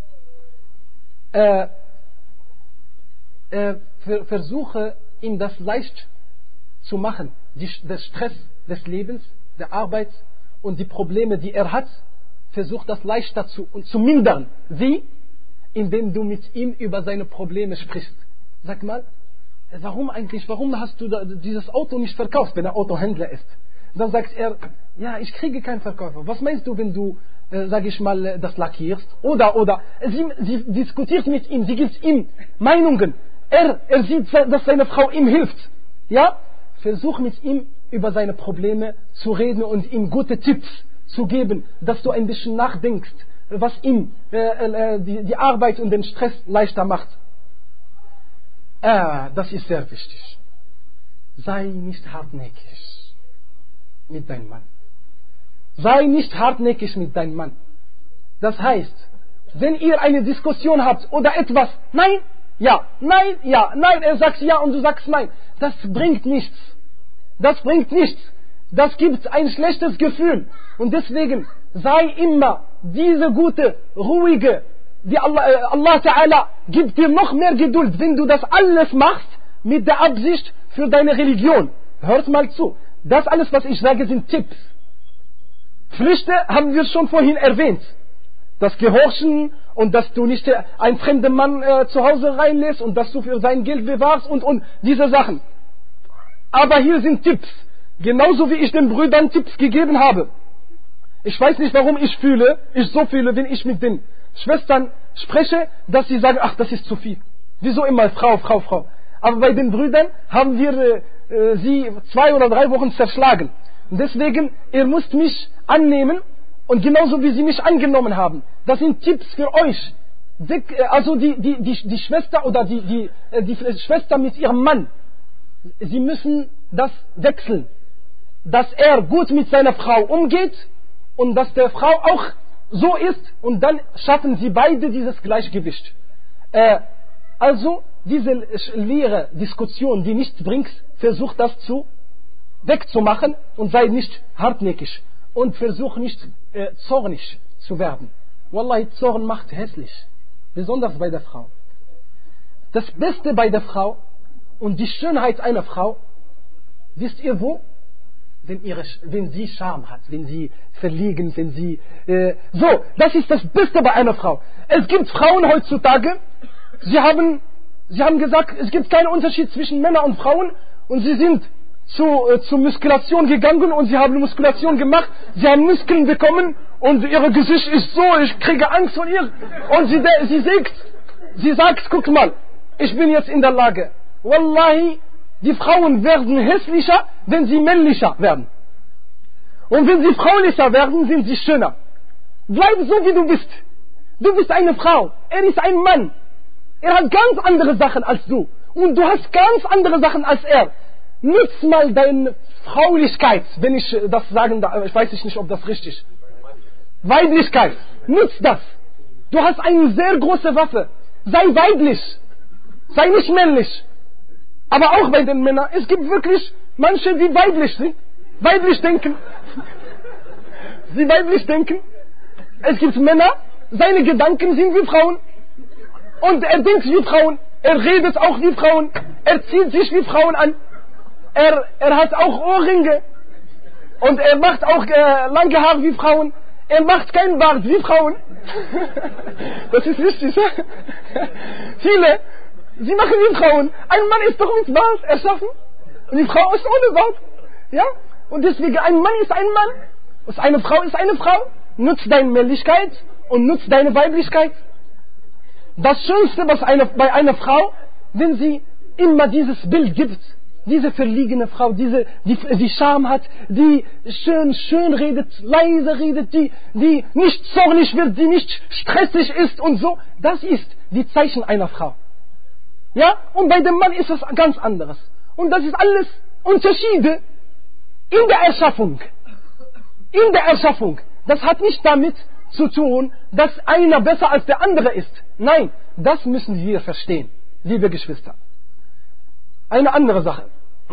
Äh, äh, ver versuche ihm das leicht zu machen. Die, der Stress des Lebens, der Arbeit und die Probleme, die er hat, versuch das leichter zu, zu mindern. Wie? Indem du mit ihm über seine Probleme sprichst. Sag mal, warum eigentlich, warum hast du dieses Auto nicht verkauft, wenn er Autohändler ist? Dann sagt er, ja, ich kriege keinen Verkäufer. Was meinst du, wenn du, äh, sag ich mal, das lackierst? Oder, oder, sie, sie diskutiert mit ihm, sie gibt ihm Meinungen. Er, er sieht, dass seine Frau ihm hilft. Ja? Versuch mit ihm über seine Probleme zu reden und ihm gute Tipps zu geben, dass du ein bisschen nachdenkst, was ihm äh, äh, die, die Arbeit und den Stress leichter macht. Äh, das ist sehr wichtig. Sei nicht hartnäckig mit deinem Mann. Sei nicht hartnäckig mit deinem Mann. Das heißt, wenn ihr eine Diskussion habt oder etwas, nein, ja, nein, ja, nein, er sagt ja und du sagst nein, das bringt nichts. Das bringt nichts. Das gibt ein schlechtes Gefühl. Und deswegen sei immer diese gute, ruhige, die Allah, äh, Allah Ta'ala gibt dir noch mehr Geduld, wenn du das alles machst mit der Absicht für deine Religion. Hört mal zu. Das alles, was ich sage, sind Tipps. Pflichten haben wir schon vorhin erwähnt. Das Gehorchen und dass du nicht einen fremden Mann äh, zu Hause reinlässt und dass du für sein Geld bewahrst und, und diese Sachen. Aber hier sind Tipps. Genauso wie ich den Brüdern Tipps gegeben habe. Ich weiß nicht, warum ich fühle, ich so fühle, wenn ich mit den Schwestern spreche, dass sie sagen, ach, das ist zu viel. Wieso immer Frau, Frau, Frau. Aber bei den Brüdern haben wir äh, sie zwei oder drei Wochen zerschlagen. Und deswegen, ihr müsst mich annehmen und genauso wie sie mich angenommen haben. Das sind Tipps für euch. Also die, die, die, die Schwester oder die, die, die Schwester mit ihrem Mann, sie müssen das wechseln. Dass er gut mit seiner Frau umgeht und dass der Frau auch so ist und dann schaffen sie beide dieses Gleichgewicht. Äh, also diese leere Diskussion, die nichts bringt, versuch das zu wegzumachen und sei nicht hartnäckig und versuch nicht äh, zornig zu werden. Wallahi, Zorn macht hässlich, besonders bei der Frau. Das Beste bei der Frau und die Schönheit einer Frau, wisst ihr wo? Wenn, ihre, wenn sie Scham hat, wenn sie verliegen, wenn sie... Äh, so, das ist das Beste bei einer Frau. Es gibt Frauen heutzutage, sie haben, sie haben gesagt, es gibt keinen Unterschied zwischen Männern und Frauen und sie sind zu, äh, zur Muskulation gegangen und sie haben Muskulation gemacht, sie haben Muskeln bekommen und ihr Gesicht ist so, ich kriege Angst von ihr. Und sie, sie sagt, sie sagt, guck mal, ich bin jetzt in der Lage. Wallahi, die Frauen werden hässlicher, wenn sie männlicher werden. Und wenn sie fraulicher werden, sind sie schöner. Bleib so, wie du bist. Du bist eine Frau, er ist ein Mann. Er hat ganz andere Sachen als du. Und du hast ganz andere Sachen als er. Nutz mal deine Fraulichkeit, wenn ich das sagen darf. Ich weiß nicht, ob das richtig ist. Weiblichkeit. Nutz das. Du hast eine sehr große Waffe. Sei weiblich. Sei nicht männlich. Aber auch bei den Männern. Es gibt wirklich manche, die weiblich sind. Weiblich denken. Sie weiblich denken. Es gibt Männer, seine Gedanken sind wie Frauen. Und er denkt wie Frauen. Er redet auch wie Frauen. Er zieht sich wie Frauen an. Er, er hat auch Ohrringe. Und er macht auch äh, lange Haare wie Frauen. Er macht kein Bart wie Frauen. Das ist wichtig. Viele, sie machen wie Frauen. Ein Mann ist doch mit Bart erschaffen. Und die Frau ist ohne Bart. Ja? Und deswegen, ein Mann ist ein Mann. Und eine Frau ist eine Frau. Nutz deine Männlichkeit und nutz deine Weiblichkeit. Das Schönste, was eine, bei einer Frau, wenn sie immer dieses Bild gibt, diese verliegene Frau, diese, die, die Charme hat, die schön, schön redet, leise redet, die, die nicht zornig wird, die nicht stressig ist und so, das ist die Zeichen einer Frau. Ja? Und bei dem Mann ist es ganz anderes. Und das ist alles Unterschiede in der Erschaffung. In der Erschaffung. Das hat nicht damit zu tun, dass einer besser als der andere ist. Nein, das müssen wir verstehen, liebe Geschwister. Eine andere Sache.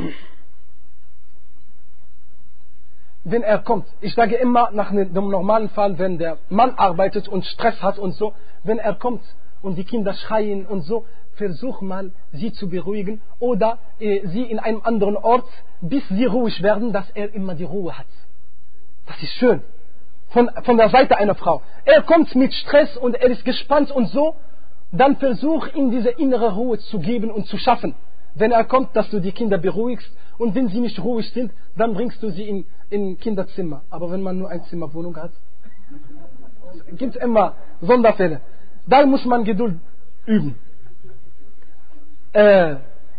Wenn er kommt, ich sage immer nach dem normalen Fall, wenn der Mann arbeitet und Stress hat und so, wenn er kommt und die Kinder schreien und so, versuch mal, sie zu beruhigen oder äh, sie in einem anderen Ort, bis sie ruhig werden, dass er immer die Ruhe hat. Das ist schön. Von, von der Seite einer Frau. Er kommt mit Stress und er ist gespannt und so, dann versuch ihm diese innere Ruhe zu geben und zu schaffen. Wenn er kommt, dass du die Kinder beruhigst und wenn sie nicht ruhig sind, dann bringst du sie in, in Kinderzimmer. Aber wenn man nur ein Zimmerwohnung hat, gibt es immer Sonderfälle. Da muss man Geduld üben. Äh,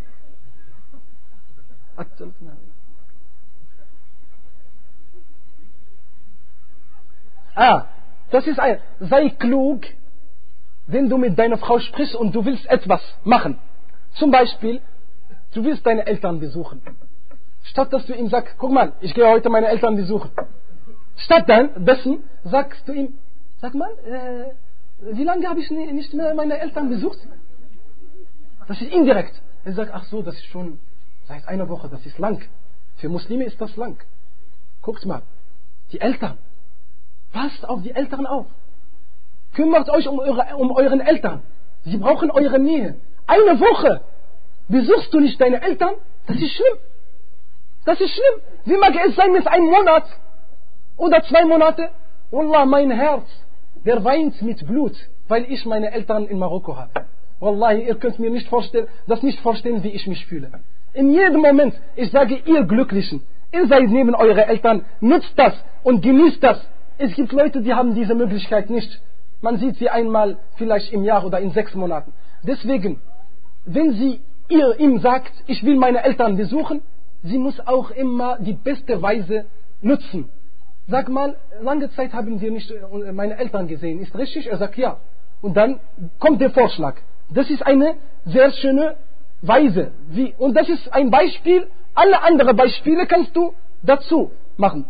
Ah, das ist ein, sei klug, wenn du mit deiner Frau sprichst und du willst etwas machen. Zum Beispiel, du willst deine Eltern besuchen. Statt dass du ihm sagst, guck mal, ich gehe heute meine Eltern besuchen. Statt dann dessen sagst du ihm, sag mal, äh, wie lange habe ich nicht mehr meine Eltern besucht? Das ist indirekt. Er sagt, ach so, das ist schon seit einer Woche, das ist lang. Für Muslime ist das lang. Guckt mal, die Eltern. Passt auf die Eltern auf. Kümmert euch um, eure, um euren Eltern. Sie brauchen eure Nähe. Eine Woche besuchst du nicht deine Eltern? Das ist schlimm. Das ist schlimm. Wie mag es sein mit einem Monat oder zwei Monate? Wallah, mein Herz, der weint mit Blut, weil ich meine Eltern in Marokko habe. Wallahi, ihr könnt mir nicht vorstellen, das nicht vorstellen, wie ich mich fühle. In jedem Moment, ich sage, ihr Glücklichen, ihr seid neben eure Eltern, nutzt das und genießt das. Es gibt Leute, die haben diese Möglichkeit nicht. Man sieht sie einmal vielleicht im Jahr oder in sechs Monaten. Deswegen, wenn sie ihr ihm sagt, ich will meine Eltern besuchen, sie muss auch immer die beste Weise nutzen. Sag mal, lange Zeit haben wir nicht meine Eltern gesehen. Ist richtig? Er sagt ja. Und dann kommt der Vorschlag. Das ist eine sehr schöne Weise. Wie, und das ist ein Beispiel. Alle anderen Beispiele kannst du dazu machen.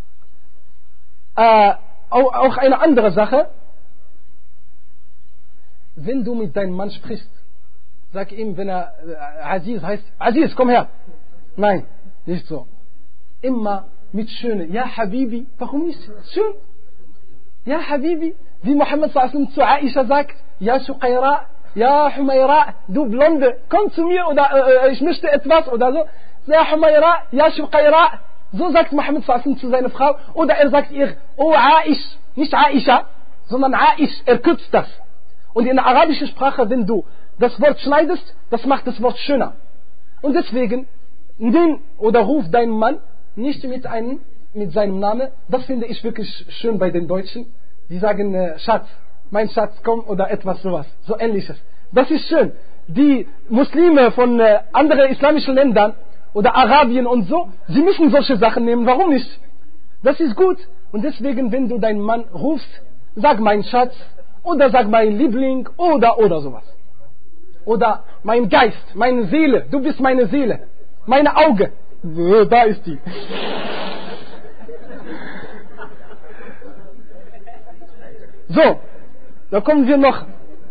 Äh, auch, auch eine andere Sache. Wenn du mit deinem Mann sprichst, sag ihm, wenn er äh, Aziz heißt, Aziz, komm her. Nein, nicht so. Immer mit schönen, ja Habibi, warum nicht? Schön. Ja Habibi, wie Muhammad sallallahu alaihi wasallam zu Aisha sagt, ja Shuqayra, ja Humayra, du Blonde, komm zu mir oder äh, ich möchte etwas oder so. Ja Humayra, ja Shuqayra. So sagt Muhammad sallallahu alaihi wasallam zu seiner Frau. Oder er sagt ihr, oh Aish, nicht Aisha, sondern Aish, er kürzt das. Und in der arabischen Sprache, wenn du das Wort schneidest, das macht das Wort schöner. Und deswegen, nenn oder ruf deinen Mann nicht mit einem, mit seinem Namen. Das finde ich wirklich schön bei den Deutschen. Die sagen, äh, Schatz, mein Schatz, komm, oder etwas sowas, so ähnliches. Das ist schön. Die Muslime von äh, anderen islamischen Ländern oder Arabien und so, sie müssen solche Sachen nehmen. Warum nicht? Das ist gut. Und deswegen, wenn du deinen Mann rufst, sag mein Schatz oder sag mein Liebling oder oder sowas. Oder mein Geist, meine Seele, du bist meine Seele, meine Auge. So, da ist die. So, da kommen wir noch.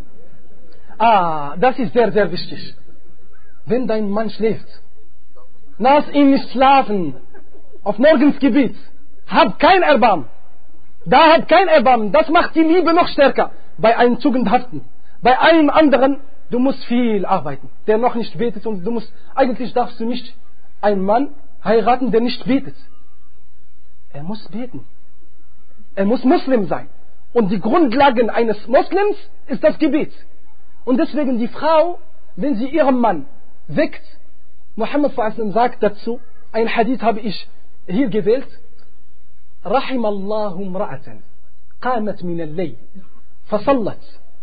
Ah, das ist sehr, sehr wichtig. Wenn dein Mann schläft, lass ihn nicht schlafen. Auf Morgensgebet. Hab kein Erbarmen. Da hat kein Erbarmen. Das macht die Liebe noch stärker. Bei einem Tugendhaften. Bei einem anderen, du musst viel arbeiten, der noch nicht betet. Und du musst, eigentlich darfst du nicht einen Mann heiraten, der nicht betet. Er muss beten. Er muss Muslim sein. Und die Grundlagen eines Moslems ist das Gebet. Und deswegen die Frau, wenn sie ihren Mann weckt, Muhammad sagt dazu, ein Hadith habe ich hier gewählt, رحم الله امرأة قامت من الليل فصلت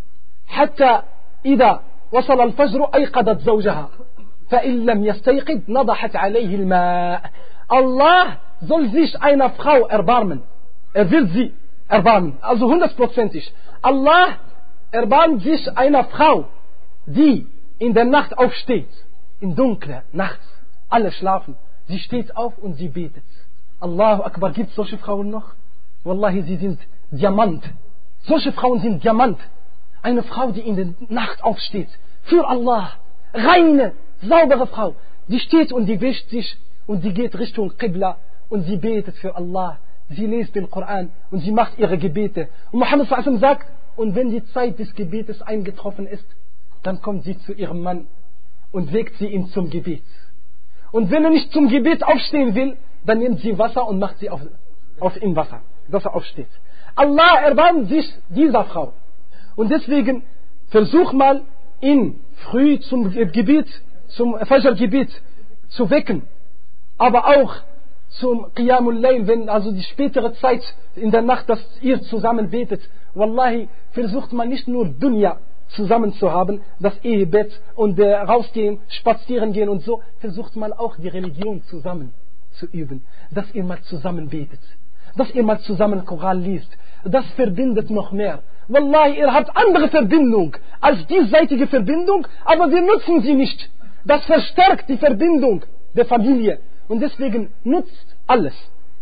حتى إذا وصل الفجر أيقظت زوجها فإن لم يستيقظ نضحت عليه الماء. Allah soll sich einer Frau erbarmen. Er will sie erbarmen. Also hundertprozentig. Allah erbarmt sich einer Frau, die in der Nacht aufsteht. In dunkler Nacht. Alle schlafen. Sie steht auf und sie betet. Allahu Akbar. Gibt es solche Frauen noch? Wallahi, sie sind Diamant. Solche Frauen sind Diamant. Eine Frau, die in der Nacht aufsteht. Für Allah. Reine, saubere Frau. Die steht und die wäscht sich und die geht Richtung Qibla und sie betet für Allah. Sie liest den Koran und sie macht ihre Gebete. Und Muhammad sallallahu alaihi wasallam sagt, und wenn die Zeit des Gebetes eingetroffen ist, dann kommt sie zu ihrem Mann und weckt sie ihn zum Gebet. Und wenn er nicht zum Gebet aufstehen will, dann nimmt sie Wasser und macht sie auf, auf ihm Wasser, dass er aufsteht. Allah erbarmt sich dieser Frau. Und deswegen versuch mal, ihn früh zum Gebet, zum Fajr-Gebet zu wecken. Aber auch zum Qiyamul Layl, wenn also die spätere Zeit in der Nacht, dass ihr zusammen betet. Wallahi, versucht man nicht nur Dunya zusammen zu haben, das Ehebett und äh, rausgehen, spazieren gehen und so, versucht mal auch die Religion zusammen zu üben, dass ihr mal zusammen betet, dass ihr mal zusammen Koran liest. Das verbindet noch mehr. Wallahi, ihr habt andere Verbindung als diesseitige Verbindung, aber wir nutzen sie nicht. Das verstärkt die Verbindung der Familie und deswegen nutzt alles.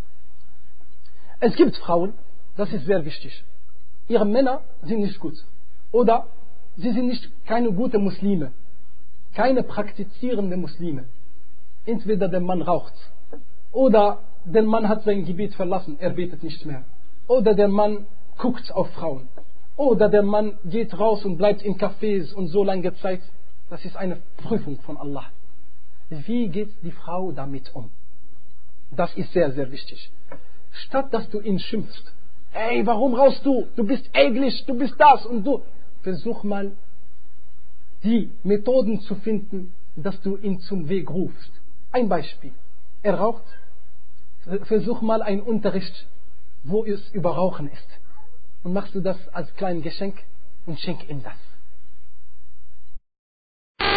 Es gibt Frauen, das ist sehr wichtig, ihre Männer sind nicht gut oder sie sind nicht keine gute Muslime, keine praktizierende Muslime. Entweder der Mann raucht oder der Mann hat sein Gebet verlassen, er betet nicht mehr. Oder der Mann guckt auf Frauen. Oder der Mann geht raus und bleibt in Cafés und so lange Zeit. Das ist eine Prüfung von Allah. Wie geht die Frau damit um? Das ist sehr, sehr wichtig. Statt dass du ihn schimpfst. Ey, warum rauchst du? Du bist eklig, du bist das und du. Versuch mal, die Methoden zu finden, dass du ihn zum Weg rufst. Ein Beispiel. Er raucht. Versuch mal einen Unterricht, wo es über Rauchen ist. Und machst du das als kleines Geschenk und schenk ihm das.